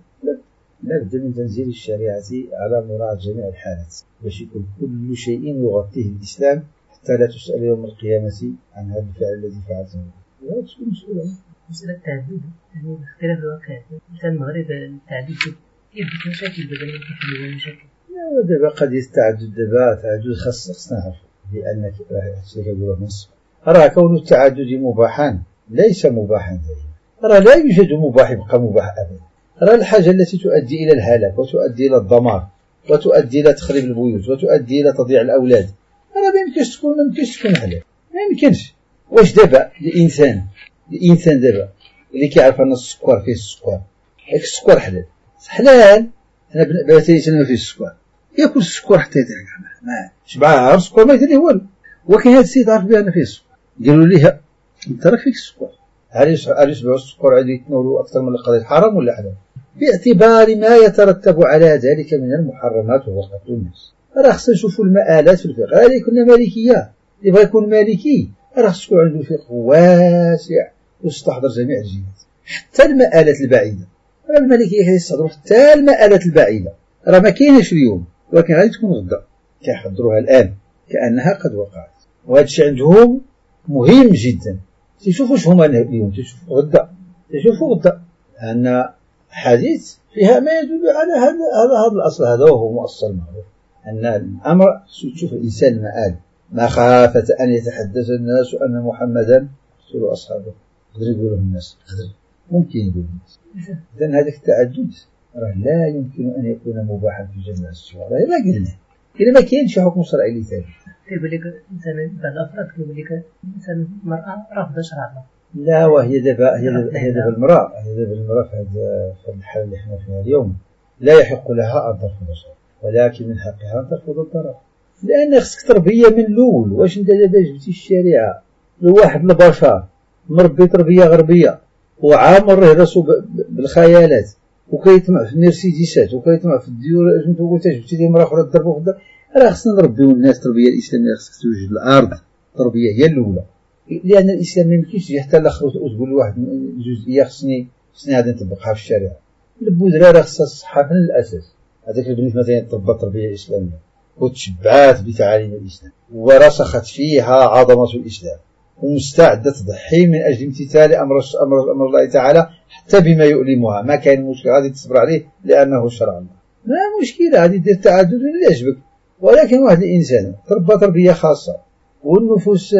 لا بد من تنزيل الشريعة على مراعاة جميع الحالات باش يكون كل شيء يغطيه الإسلام حتى لا تسأل يوم القيامة عن هذا الفعل الذي فعلته. لا تكون مسؤولة. مسألة التعدد يعني اختلاف الواقع مثلا المغرب التعدد كيف مشاكل دابا اللي كيحلوا المشاكل. لا دابا قضية التعدد دابا تعدد خاص خصنا نعرفوا بأن هادشي اللي كيقولوه نص راه كون التعدد مباحا ليس مباحا دائما، راه لا يوجد مباح يبقى مباح أبدا. راه الحاجة التي تؤدي إلى الهلاك وتؤدي إلى الدمار وتؤدي إلى تخريب البيوت وتؤدي إلى تضييع الأولاد راه ما يمكنش تكون ما يمكنش تكون حلال، ما يمكنش. واش دابا الإنسان الإنسان دابا اللي كيعرف أن السكر فيه السكر هاك السكر حلال حلال أنا بنتي ما فيه السكر ياكل السكر حتى يدير ما شبع عارف السكر ما يدير والو، ولكن هذا السيد عارف بأن فيه السكر قالوا ليه أنت راه فيك السكر علاش علاش باعوا السكر عاد يتناولوا أكثر من القضية حرام ولا حلال باعتبار ما يترتب على ذلك من المحرمات وهو قتل النفس. راه خصنا نشوفوا المآلات في الفقه. هذه كنا مالكية اللي بغى يكون مالكي راه خصو عنده فقه واسع ويستحضر جميع الجهات حتى المآلات البعيدة. راه المالكية كيستحضروا حتى المآلات البعيدة راه ما كايناش اليوم ولكن غادي تكون غدا كيحضروها الآن كأنها قد وقعت، وهذا الشيء عندهم مهم جدا. تشوفوا واش هما اليوم تشوفوا غدا تشوفوا غدا أن حديث فيها ما يدل على هذا هذا هذا الأصل هذا وهو مؤصل معروف أن الأمر تشوف الإنسان المآل مخافة أن يتحدث الناس أن محمدا رسول أصحابه قدر يقولوا الناس قدر ممكن يقولوا الناس. إذن هذا التعدد راه لا يمكن أن يكون مباحا في جميع الصور. راه ما قلنا إذا ما كاينش حكم شرعي اللي ثابت كيقول لك مثلا بعض الأفراد كيقول لك مثلا المرأة رافضة شرع الله. لا وهي دابا هي دابا هي دابا المرأة هي دابا المرأة في هذا في الحال اللي احنا فيها اليوم لا يحق لها أن ترفض الشرع ولكن من حقها أن ترفض الضرر لأن خصك تربية من الأول. واش أنت دابا جبتي الشريعة لواحد البشر مربي تربية غربية وعامر راسو بالخيالات وكيطمع في المرسيدسات وكيطمع في الديور انت قلت جبتي لي مرأة أخرى تضربو في الدار. راه خصنا نربيو الناس التربية الإسلامية خصك توجد الأرض التربية هي الأولى لأن الإسلام ما يمكنش يجي حتى الآخر وتقول لواحد جزئية خصني خصني هذا نطبقها في الشريعة. البودرة راه خصها الصحة من الأساس. هذاك البنت مثلا تربى تربية إسلامية وتشبعات بتعاليم الإسلام ورسخت فيها عظمة الإسلام ومستعدة تضحي من أجل امتثال أمر أمر أمر الله تعالى حتى بما يؤلمها ما كان مشكلة غادي تصبر عليه لأنه شرع الله ما مشكلة غادي دير تعدد اللي يعجبك. ولكن واحد الإنسان تربى تربية خاصة والنفوس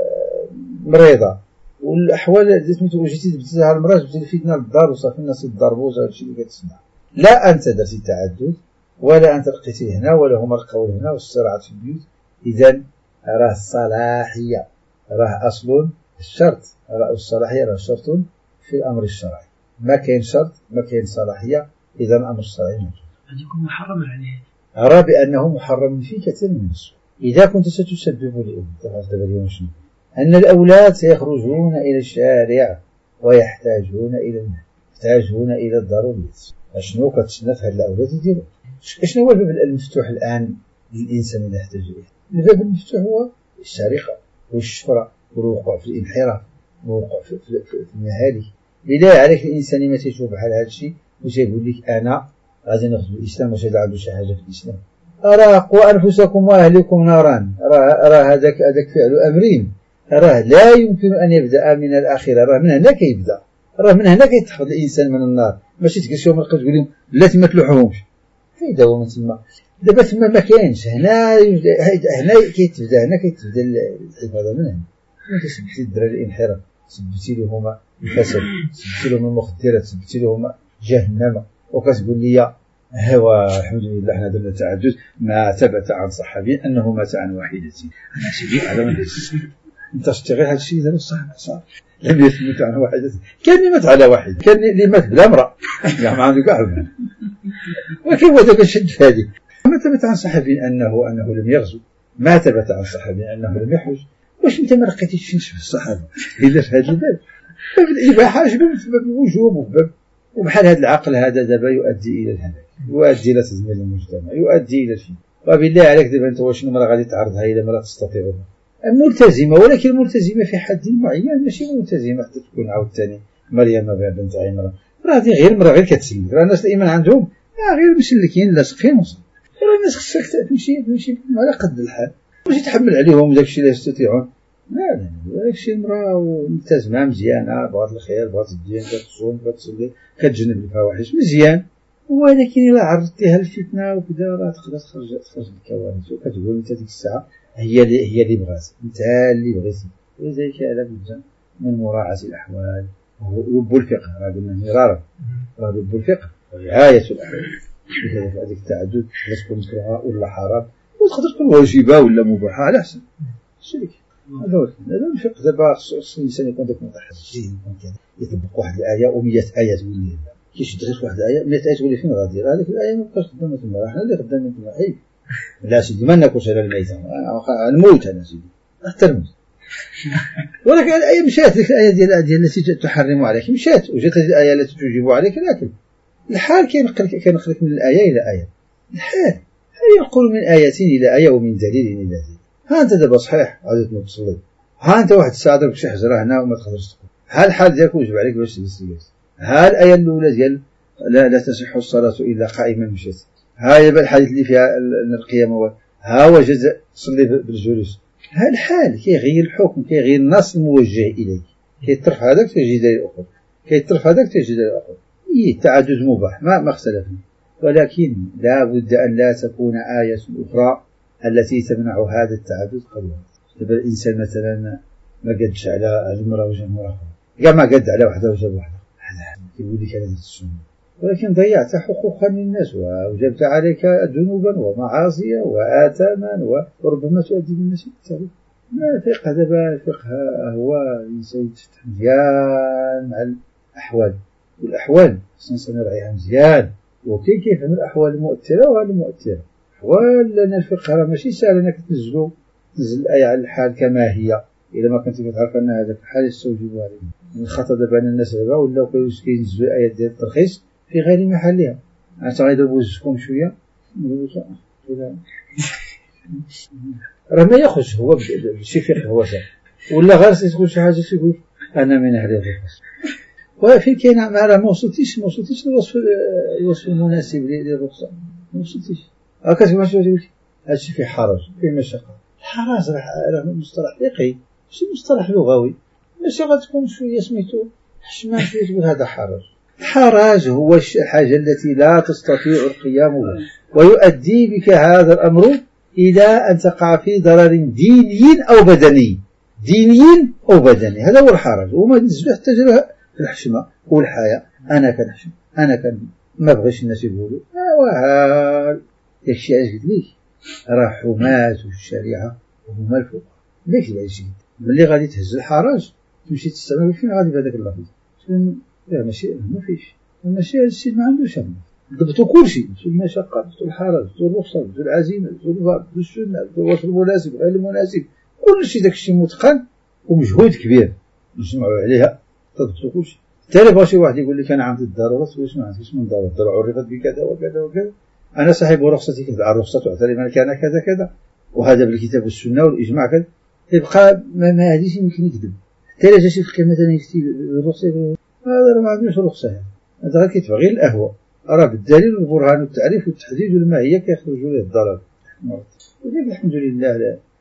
مريضة والأحوال سميتو جيتي تبتزها المرأة جبتي الفتنة للدار وصافي الناس يضربوا وصافي هادشي اللي كتسمع. لا أنت درتي التعدد ولا أنت لقيتي هنا ولا هما لقاو هنا والصراعات في البيوت. إذن راه الصلاحية راه أصل الشرط راه الصلاحية راه شرط في الأمر الشرعي. ما كاين شرط ما كاين صلاحية إذا الأمر الشرعي موجود. قد يكون محرما عليه أرى بأنه محرم في كثير من الصور. إذا كنت ستسبب لأم أن الأولاد سيخرجون إلى الشارع ويحتاجون إلى المال يحتاجون إلى الضروريات. أشنو كتسنى في هاد الأولاد يديروا؟ أشنو هو الباب المفتوح الآن للإنسان إذا احتاج إليه. الباب المفتوح هو السرقة والشفرة والوقوع في الانحراف والوقوع في المهالك. بالله عليك الإنسان ما تشوف بحال هذا الشيء وتقول لك أنا غادي ناخذ الإسلام واش عنده شي حاجة في الإسلام. راه قوا أنفسكم وأهلكم نارا، راه راه هذاك هذاك فعل أمرين، راه لا يمكن أن يبدأ من الآخرة، راه من هنا كيبدأ، راه من هنا كيتحفظ الإنسان من النار. ماشي تجلس يوم القيامة تقول لهم بلاتي ما تلوحوهمش فايدة هو من تما. دابا تما ما كاينش، هنا هنا كيتبدا هنا كيتبدا العبادة من هنا. انت سبتي الدراري الانحراف، سبتي لهم الفساد، سبتي لهم المخدرات، سبتي لهم جهنم، وكتقول لي هو الحمد لله حنا درنا تعدد ما ثبت عن صحابي انه مات عن واحدة. انا سيدي على من انت اشتغل هذا الشيء دابا صح صح لم يثبت عن واحدة، كان اللي مات على واحد، كان اللي مات بلا امرأة كاع ما عنده كاع المال، ولكن هو دابا شد في هذه. ما ثبت عن صحابي انه انه لم يغزو، ما ثبت عن صحابي انه لم يحج. واش انت ما لقيتيش في الصحابه الا في هذا الباب؟ باب الاباحه باب باب الوجوب وباب، وبحال هذا العقل هذا دابا يؤدي الى الهلاك، يؤدي الى تدمير المجتمع، يؤدي الى الفتن. وبالله عليك دابا انت واش المراه غادي تعرضها الى ما لا تستطيع ملتزمه، ولكن ملتزمه في حد معين، ماشي ملتزمه حتى تكون عاوتاني مريم بنت عمران. راه هذه غير مرة غير كتسلك، راه الناس الايمان عندهم آه غير مسلكين لاصقين وصل. راه الناس خصك تمشي تمشي على قد الحال، ماشي تحمل عليهم داكشي اللي يستطيعون. لا لا داكشي المرأة وملتزمة مزيانة، بغات الخير، بغات الدين، كتصوم كتصلي، كتجنب الفواحش مزيان، ولكن إلا عرضتيها للفتنة وكذا راه تقدر تخرج تخرج الكوارث. وكتقول أنت ديك الساعة هي اللي هي اللي بغات، أنت اللي بغيتي. ولذلك لا بد من مراعاة الأحوال ولب الفقه. راه قلنا مرارا راه لب الفقه ورعاية الأحوال. لذلك هذيك التعدد تقدر تكون مكروهة ولا حرام، وتقدر تكون واجبة ولا مباحة على حسب الشريك. هذا هو هذا الفقه. دابا خص الإنسان يكون داك متحجج، يكون كذا يطبق واحد الآية ومية آية تقول لي كيشد غير واحد الآية مية آية تقول لي فين غادي؟ هذيك الآية ما بقاش قدامنا تما، حنا اللي خدامين تما. عيب لا سيدي ما ناكلش على الميتة، أنا نموت أنا سيدي حتى نموت. ولكن الآية مشات، ديك الآية ديال ديال التي تحرم عليك مشات، وجات هذه الآية التي تجيب عليك الأكل. الحال كينقلك كينقلك من الآية إلى آية. الحال هل ينقل من آية إلى آية ومن دليل إلى دليل. ها أنت دابا صحيح غادي تنوض تصلي، ها أنت واحد الساعة ضربك شي حجرة هنا وما تقدرش تقوم، ها الحال ديالك وجب عليك باش تجلس تجلس. ها الآية الأولى ديال لا لا تصح الصلاة إلا قائما مشات، ها دابا الحديث اللي فيها القيام، ها وجد تصلي بالجلوس. ها الحال كيغير الحكم، كيغير النص الموجه إليك، كيطرف هذاك تيجي دليل آخر، كيطرف هذاك تيجي دليل آخر. إيه التعدد مباح ما ما اختلفنا، ولكن لا بد أن لا تكون آية أخرى التي تمنع هذا التعدد قد. دابا الإنسان مثلا ما قدش على المرأة وجاب مرأة أخرى، كاع ما قد على وحده وجاب وحده، هذا كيقول لك هذا السنة، ولكن ضيعت حقوقا للناس وجبت عليك ذنوبا ومعاصي وآثاما وربما تؤدي بالناس التعريف. ما الفقه دابا الفقه هو الإنسان يتفتح مزيان مع الأحوال، والأحوال الإنسان يراعيها مزيان وكيف كيفهم الأحوال المؤثرة وغير المؤثرة. أحوال لأن الفقه راه ماشي سهل أنك تنزلو تنزل الآية على الحال كما هي إذا ما كنت كتعرف أن هذاك الحال يستوجب عليه. الخطأ دابا أن الناس دابا ولاو كينزلوا الآيات ديال الترخيص في غير محلها. عاد غيضربوا زكم شوية راه ما ياخذش هو بشي فقه هو سهل، ولا غير تقول شي حاجة تقول أنا من أهل الرخص. وفي كاين ما ما وصلتيش ما وصلتيش للوصف الوصف المناسب للرخصة، ما وصلتيش. هكا تقول تقول هادشي فيه حرج فيه مشقة. الحرج راه مصطلح فقهي ماشي مصطلح لغوي، ماشي غتكون شوية سميتو حشمان شوية تقول هذا حرج. الحرج هو الحاجة التي لا تستطيع القيام بها ويؤدي بك هذا الأمر إلى أن تقع في ضرر ديني أو بدني، ديني أو بدني، هذا هو الحرج. وما نزلو حتى جرى الحشمة والحياة، أنا كنحشم أنا كان ما بغيش الناس يقولوا وهال يكشي عايز قلت ليك راه حماة الشريعة وهما الفقهاء. ليش لا شيء ملي غادي تهز الحرج تمشي تستعمل فين غادي بهذاك اللفظ لا ماشي ما فيش ماشي هذا الشيء ما عندوش هم ضبطوا كل شيء، ضبطوا المشقة ضبطوا الحرج ضبطوا الرخصة ضبطوا العزيمة ضبطوا الفرض ضبطوا السنة ضبطوا الوصف المناسب غير المناسب، كل شيء داك الشيء متقن ومجهود كبير نجمعوا عليها تضبطوا كل شيء. حتى بغى شي واحد يقول لك أنا عندي الضرورة واش ما عنديش من ضرورة، الضرورة عرفت بكذا وكذا وكذا أنا صاحب رخصتي كذا، الرخصة تعطى لمن كان كذا كذا، وهذا بالكتاب والسنة والإجماع كذا. يبقى ما, ما هذيش يمكن يكذب. حتى إلا جا شي فقيه مثلا يكتب الرخصة هذا ما عندوش رخصة، هذا غير كيتبع غير الأهواء. راه بالدليل والبرهان والتعريف والتحديد والماهية كيخرجوا له الضلال. ولكن الحمد لله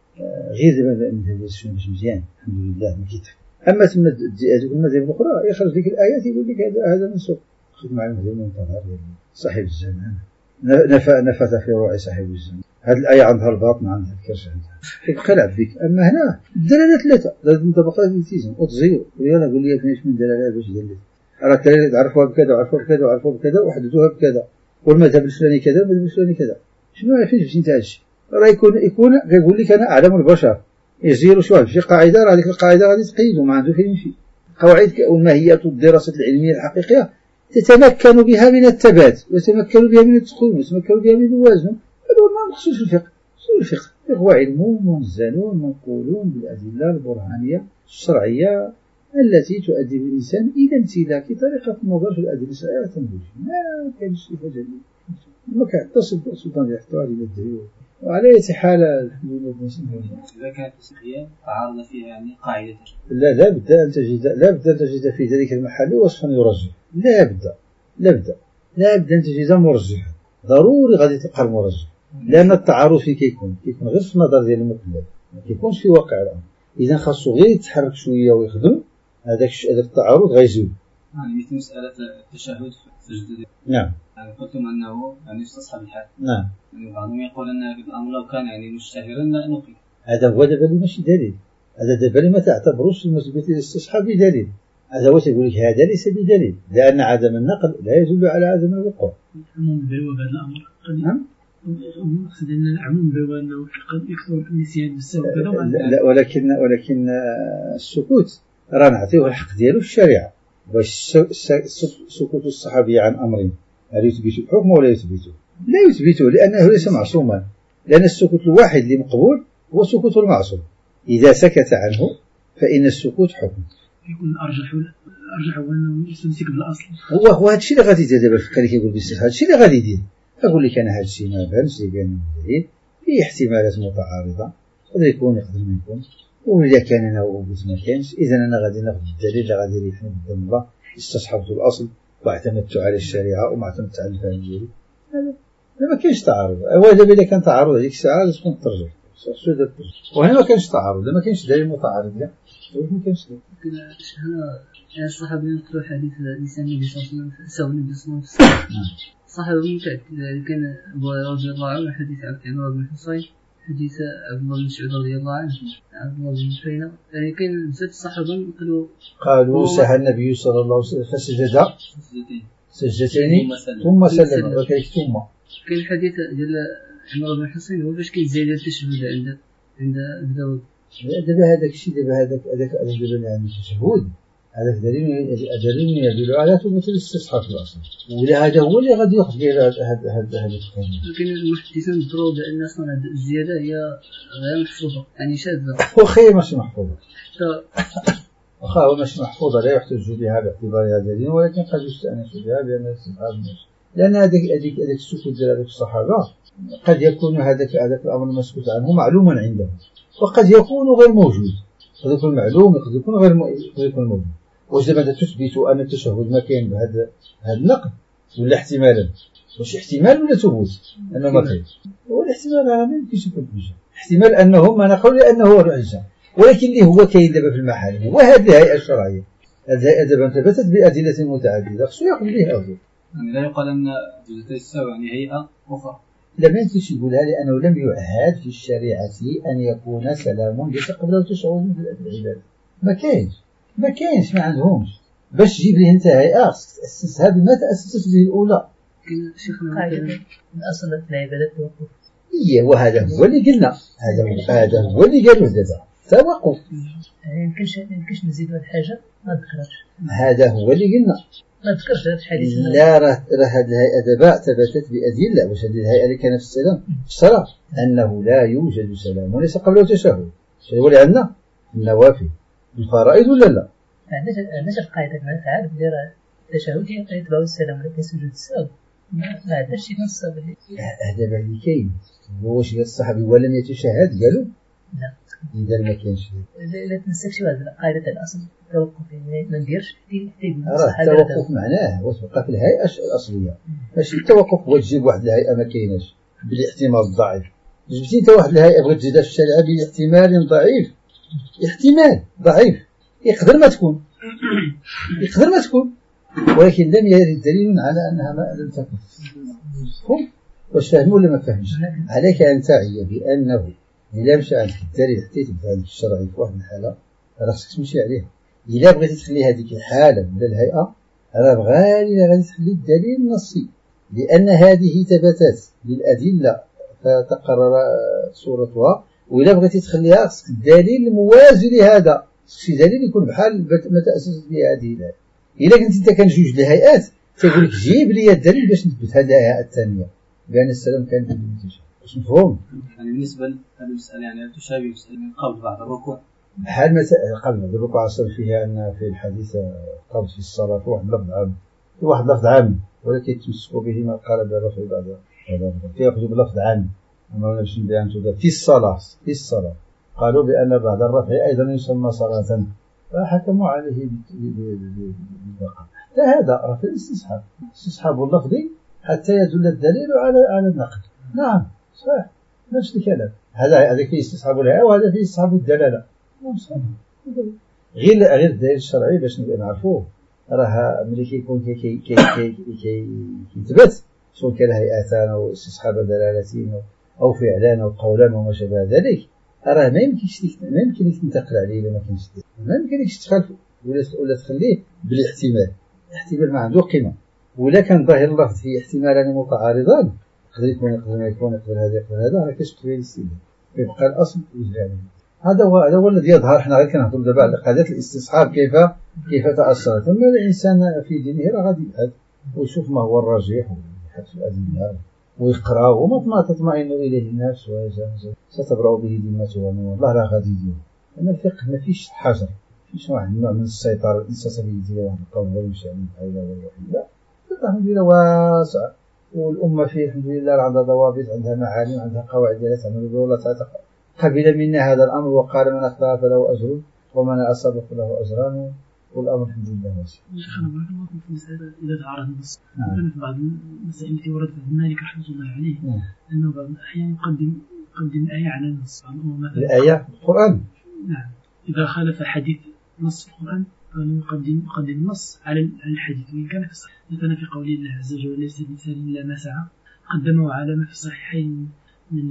غير دابا من هذا الشيء مش مزيان الحمد لله ما كيتخ. أما ثم هذوك المذاهب الأخرى يخرج لك الآيات يقول لك هذا هذا منسوخ. خذ مع المذهب المنتظر صاحب الزمان نفى نفث في روع صاحب الزمان. هذه الآية عندها الباطن عندها الكرش عندها يبقى لعب بك. أما هنا الدلالة ثلاثة لازم طبقات الالتزام وتزير ويلا قول لي فيش من دلالة باش دلت راك تعرفوها بكذا وعرفوها بكذا وعرفوها بكذا وحددوها بكذا والمذهب الفلاني كذا والمذهب الفلاني كذا. شنو فين فين تاعش راه يكون يكون يقول لك أنا أعلم البشر يزير شو في قاعدة راه هذيك القاعدة غادي تقيد وما عنده فين يمشي. قواعد والماهيات والدراسة العلمية الحقيقية تتمكن بها من الثبات وتتمكن بها من التقويم وتتمكن بها من الوزن. هذا ما مخصوص الفقه. الفقه هو علم منزل منقول بالأدلة البرهانية الشرعية التي تؤدي بالإنسان إلى امتلاك طريقة النظر في الأدلة الشرعية تنبوج. ما كان شيء فجأة ما كيعتصب السلطان يحتاج إلى الدليل. وعلى أي حال الحمد لله. إذا كانت السخية تعارض فيها يعني قاعدة لا لا بد أن تجد لا بد أن تجد في ذلك المحل وصفا يرجح. لا بد لا بد لا بد أن تجد مرجحا ضروري غادي تلقى المرجح. لأن التعارض فيه كيكون كيكون غير في النظر ديال المكلف ما كيكونش في واقع الأمر. إذا خاصو غير يتحرك شوية ويخدم هذاك هذاك التعارض غيزول. يعني مثل مسألة التشهد في السجدة. نعم. يعني قلتم أنه يعني يستصحب الحال. نعم. يعني بعضهم يقول أن الأمر لو كان يعني مشتهرا لا نقل. هذا هو دابا اللي ماشي دليل. هذا دابا اللي ما تعتبروش المثبت للاستصحاب بدليل. هذا هو تيقول لك هذا ليس بدليل لأن عدم النقل لا يدل على عدم الوقوع. العموم بالوا بهذا الأمر. نعم. أقصد أن العموم بالوا أنه قد يكثر النسيان بالسبب كذا. لا ولكن ولكن السكوت راه نعطيه الحق ديالو في الشريعة. واش سكوت الصحابي عن أمر هل يثبت الحكم ولا يثبته؟ لا يثبته لأنه ليس معصوما. لأن السكوت الواحد اللي مقبول هو سكوت المعصوم. إذا سكت عنه فإن السكوت حكم. يكون أرجح أرجح هو أنه يستمسك بالأصل. هو هو هذا الشيء اللي غادي يدير دابا الفقه اللي كيقول بالسيف هذا الشيء اللي غادي يدير. أقول لك أنا هذا الشيء ما بانش لي بان دليل فيه احتمالات متعارضة قد يكون يقدر ما يكون وإذا كان أنا وقلت ما كانش إذا أنا غادي ناخذ الدليل اللي غادي يريحني قدام الله استصحبت الأصل واعتمدت على الشريعة وما اعتمدت على الفهم ديالي. هذا ما كاينش تعارض. هو دابا إذا كان تعارض هذيك الساعة لازم تكون ترجع. وهنا ما كانش تعارض ما كانش دليل متعارض لا ما كانش دليل. هنا الصحابة يذكروا حديث لسان النبي صلى الله عليه وسلم سوى النبي صلى الله عليه وسلم. الصحابة متعدد كان أبو رضي الله عنه حديث عمرو بن حصين حديث عبد الله بن مسعود رضي الله عنه عبد الله بن مسعود يعني كان بزاف الصحابة قالوا قالوا سهى النبي صلى الله عليه وسلم فسجد سجدتين ثم سلم وكيف ثم كان حديث ديال عمرو بن حصين هو باش كيزيد التشهد عند عند أبي داود. دابا هذاك الشيء دابا هذاك هذاك دابا عند التشهد هذاك دليل دليل يدل على ثبوت الاستصحاب في الأصل ولا هذا هو اللي غادي ياخذ به هذا هذا هذا لكن المحدثين ذكروا بأن أصلا الزيادة هي غير محفوظة يعني شاذة. وخير ماشي محفوظة واخا هو ماشي محفوظة لا يحتج بها باعتبارها دليل ولكن قد يستأنس بها بأن الاستصحاب لأن هذاك هذيك هذاك السكوت ديال هذوك الصحابة قد يكون هذاك هذاك الأمر المسكوت عنه معلوما عندهم وقد يكون غير موجود. قد يكون معلوم قد يكون غير قد يكون موجود. واش دابا تثبت أن التشهد ما كاين بهذا هذا النقد ولا احتمالا واش احتمال ولا ثبوت أنه ما كاين؟ هو الاحتمال راه ما يمكنش يكون حجة. احتمال أنه ما نقول لأنه هو الحجة ولكن اللي هو كاين دابا في المحل هو هذه الهيئة الشرعية. هذه الهيئة دابا ثبتت بأدلة متعددة خصو ياخذ بها هو. يعني لا يقال أن جلسة السبع يعني هيئة أخرى. لا ما يمكنش يقولها لأنه لم يعهد في الشريعة أن يكون سلام ليس قبله تشهد في العبادة. ما كاينش ما كاينش ما عندهمش باش تجيب ليه انت هيئة تأسس هذه ما تأسست به الأولى. شيخنا الأصل في العبادة الوقوف. إيه وهذا هو اللي قلنا هذا هذا هو اللي قالوا دابا توقف. يمكنش يمكنش نزيدوا هذه الحاجة ما ذكرهاش. هذا هو اللي قلنا ما ذكرش هذا الحديث. لا راه راه هذه الهيئة دابا ثبتت بأدلة. واش هذه الهيئة اللي كانت في السلام الصلاة أنه لا يوجد سلام وليس قبله تشهد. هو اللي عندنا النوافل الفرائض ولا لا؟ عندنا عندنا القاعدة ما تعرف دير التشهد يتبع السلام ولكن سجود السهو ما درش نص به هذا بعد كاين واش قال الصحابي ولم يتشهد قالوا لا اذا ما كاينش لا تنساش هذا قاعده الاصل التوقف ما نديرش حتى راه التوقف معناه وتبقى في الهيئه الاصليه ماشي التوقف هو تجيب واحد الهيئه ما كايناش بالاحتمال الضعيف جبتي انت واحد الهيئه بغيت تزيدها في الشريعه باحتمال ضعيف احتمال ضعيف يقدر ما تكون يقدر ما تكون ولكن لم يرد دليل على انها ما لم تكن واش فهموا ولا ما فهمش عليك ان تعي بانه الا مشى عندك الدليل حتى تبدا عندك الشرعي في واحد الحاله راه خصك تمشي عليه الا بغيتي تخلي هذيك الحاله ولا الهيئه راه غالبا غادي تخلي الدليل النصي لان هذه ثبتت بالادله فتقرر صورتها وإلا بغيتي تخليها خصك الدليل الموازي لهذا شي دليل يكون بحال ما تأسست به هذه الهيئة إلا كنت أنت كان جوج الهيئات تقول لك جيب لي الدليل باش نثبت هذه الهيئة الثانية بأن السلام كان بالمنتشر باش نفهم يعني بالنسبة لهذه المسألة يعني تشابه مسألة من قبل بعد الركوع بحال ما قبل بعد الركوع أصلا فيها أن في الحديث قبل في الصلاة في واحد لفظ عام في واحد لفظ عام ولكن يتمسكوا به ما قال بالرفع بعد فيأخذوا بلفظ عام أمرنا باش نبيان في الصلاة في الصلاة قالوا بأن بعد الرفع أيضا يسمى صلاة فحكموا عليه بالبقاء حتى هذا راه في الاستصحاب استصحاب اللفظي حتى يدل الدليل على على النقل نعم صحيح نفس الكلام هذا هذا كي يستصحب الهيئة وهذا فيه يستصحب الدلالة غير غير الدليل الشرعي باش نعرفوه راه ملي كيكون كي كي كي كي كيثبت سواء كان هيئتان أو استصحاب دلالتين أو فعلان أو قولان وما شابه ذلك راه ما يمكنش ما يمكنش تنتقل عليه إلا ما كانش ما يمكنش تخالفه ولا ولا تخليه بالاحتمال الاحتمال ما عنده قيمة ولا كان ظاهر اللفظ فيه احتمالان متعارضان يقدر يكون يقدر ما يكون يقدر هذا يقدر هذا راه كتبقى الاستدلال يبقى الأصل يجري عليه هذا هو هذا هو الذي يظهر. حنا غير كنهضروا دابا على قضية الاستصحاب كيف كيف تأثرت أما الإنسان في دينه راه غادي يبحث ويشوف ما هو الراجح ويبحث في الأدلة ويقرأ وما تطمئن إليه الناس ستبرأ به ذمته والله راه غادي يدير. أما الفقه ما فيش حجر فيش واحد النوع من السيطرة الإنسان يدير واحد القول ولا يمشي عليه الحيلة ولا لا الحمد لله واسع والأمة فيه الحمد لله عندها ضوابط عندها معالم عندها قواعد لا تعمل ولا تعتقد قبل منا هذا الأمر وقال من أخطأ فله أجر ومن أصاب فله أجران والأمر الحمد لله واسع. شيخنا بارك الله فيكم في مسألة إذا تعارض النص مثلا في بعض المسائل التي وردت عن مالك رحمة الله عليه أنه بعض الأحيان يقدم يقدم الآية على النص الآية في القرآن نعم إذا خالف حديث نص في القرآن فإنه يقدم يقدم النص على الحديث وإن كان في الصحيح مثلا في قول الله عز وجل ليس الإنسان إلا ما سعى قدمه على ما في الصحيحين من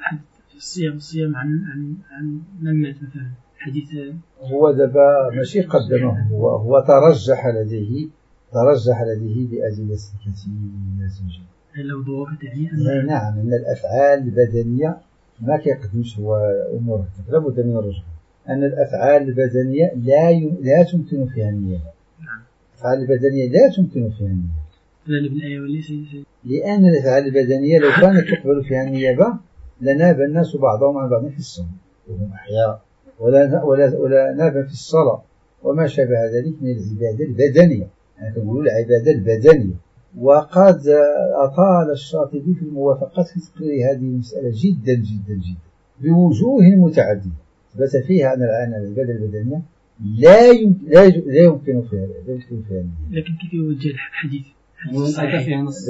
الصيام الصيام عن عن عن من مات مثلا حديث هو دابا ماشي قدمه هو هو ترجح لديه ترجح لديه بأدلة كثيرة جدا. هل له ضوابط يعني أن نعم أن الأفعال البدنية ما كيقدمش هو أمور لابد من الرجح أن الأفعال البدنية لا ي... لا تمكن فيها النيابة. نعم. الأفعال البدنية لا تمكن فيها النيابة. لا بالآية ولا لأن الأفعال البدنية لو كانت تقبل فيها النيابة لناب الناس بعضهم عن بعض في الصوم وهم أحياء ولا ولا ولا ناب في الصلاة وما شابه ذلك من العبادة البدنية يعني تقولوا العبادة البدنية. وقد أطال الشاطبي في الموافقات في تقرير هذه المسألة جدا جدا جدا بوجوه متعددة ثبت فيها أن العبادة البدنية لا يمكن لا يمكن فيها لا يمكن فيها لكن كيف يوجه الحديث؟ وإن أتى فيها نص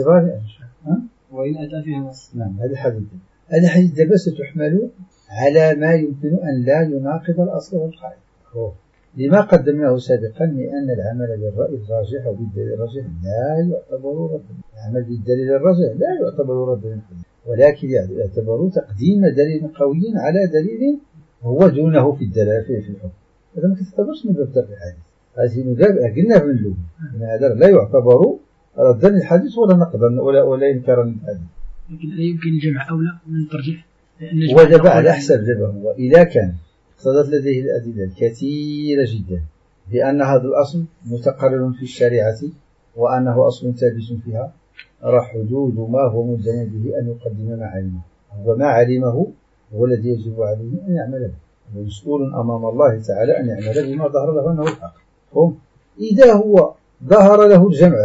وإن أتى فيها نص نعم هذا الحديث هذا الحديث دابا ستحمل على ما يمكن أن لا يناقض الأصل والقاعدة. لما قدمناه سابقا لأن العمل بالرأي الراجح وبالدليل الراجح لا يعتبر ردا. العمل بالدليل الراجح لا يعتبر ردا ولكن يعتبر تقديم دليل قوي على دليل هو دونه في الدلالة في الحكم. هذا ما تعتبرش من باب ترك الحديث هذه من باب قلنا من اللغة أن هذا لا يعتبر ردا الحديث ولا نقضا ولا ولا إنكارا للحديث. لكن لا يمكن الجمع أولى من الترجيح. وجب على حسب دابا هو إذا كان اقتضت لديه الأدلة الكثيرة جدا بأن هذا الأصل متقرر في الشريعة وأنه أصل ثابت فيها راه حدود ما هو ملزم به أن يقدم ما علمه هو ما علمه هو الذي يجب عليه أن يعمل به ومسؤول أمام الله تعالى أن يعمل بما ظهر له أنه الحق. إذا هو ظهر له الجمع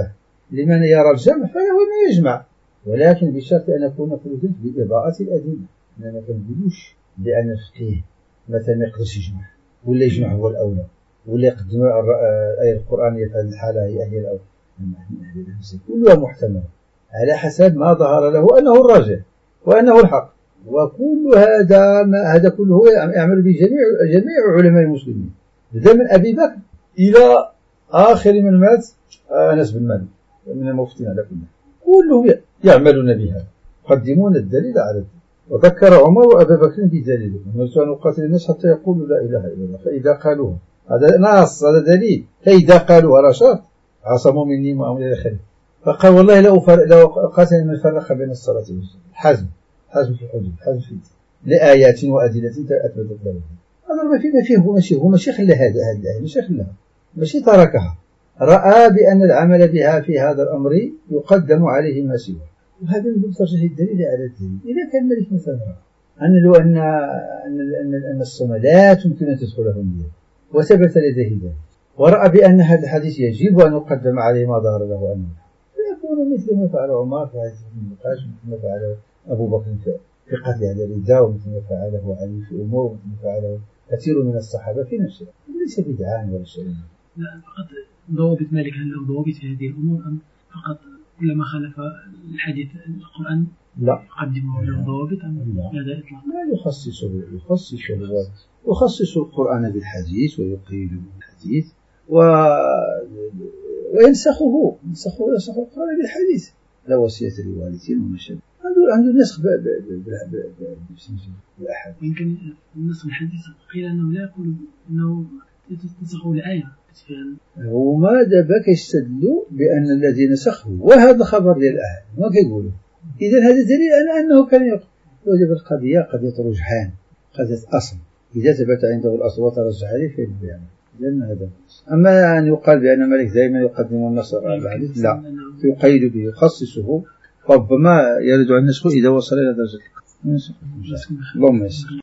لمن يرى الجمع فله أن يجمع، ولكن بشرط أن يكون كل جزء بإضاءة الأدلة. أننا ما كنقولوش بأن الفقيه مثلا ما يقدرش يجمع ولا يجمع هو الأولى ولا يقدم الآية القرآنية في هذه الحالة هي الأولى. كلها محتملة على حسب ما ظهر له أنه الراجح وأنه الحق. وكل هذا ما هذا كله يعمل به جميع جميع علماء المسلمين، بدءا من أبي بكر إلى آخر من مات أنس بن مالك من المفتين على كل كلهم يعملون بهذا، يقدمون الدليل على الدليل. وذكر عمر وأبا بكر بدليله: أمرت أن أقاتل الناس حتى يقولوا لا إله إلا الله فإذا قالوها، هذا نص، هذا دليل، فإذا قالوها لا شرط عصموا مني ما إلى آخره. فقال: والله لو لو قاتل من فرق بين الصلاة والصلاة. حزم حزم في الحدود، حزم في لآيات وأدلة أثبتت له. هذا ما فيه ما فيه هو ماشي هو ماشي خلى هذا هذا ماشي خلاها ماشي تركها، رأى بأن العمل بها في هذا الأمر يقدم عليه ما سواه. وهذا من ترجح الدليل على الدليل. إذا كان مالك مثلا رأى أن لو أن أن أن الصمدات يمكن أن تدخلهم بها وثبت لديه ذلك، ورأى بأن هذا الحديث يجب أن يقدم عليه ما ظهر له أنه، فيكون مثل ما فعل عمر في هذه النقاش، مثل ما فعل أبو بكر في قتل على الرداء، ومثل ما فعله علي في أمور، ومثل ما فعله كثير من الصحابة في نفسه. ليس بدعان ولا شيء. لا، فقط ضوابط مالك هل له ضوابط في هذه الأمور أم فقط كلما خالف الحديث القرآن لا يقدمه له ضوابط أم هذا إطلاق؟ لا يخصص يخصص يخصص القرآن بالحديث ويقيد بالحديث و... وينسخه ينسخه ينسخ القرآن بالحديث. لا وصية لوالدين وما شابه. عنده عنده نسخ بالأحد. يمكن النسخ الحديث قيل أنه لا يقول أنه تنسخه الآية. هما دابا كيستدلوا بأن الذي نسخه وهذا خبر ديال الأحد ما كيقولوا. إذا هذا دليل على أنه كان يقول. وجب القضية قضية رجحان، قضية أصل. إذا ثبت عنده الأصل وترجح عليه فإنه بيعمل. لأن هذا. أما أن يقال بأن مالك دائما يقدم النصر على الحديث، لا، يقيد به يخصصه، ربما يرد عن النسخ إذا وصل إلى درجة النسخ. اللهم يسر.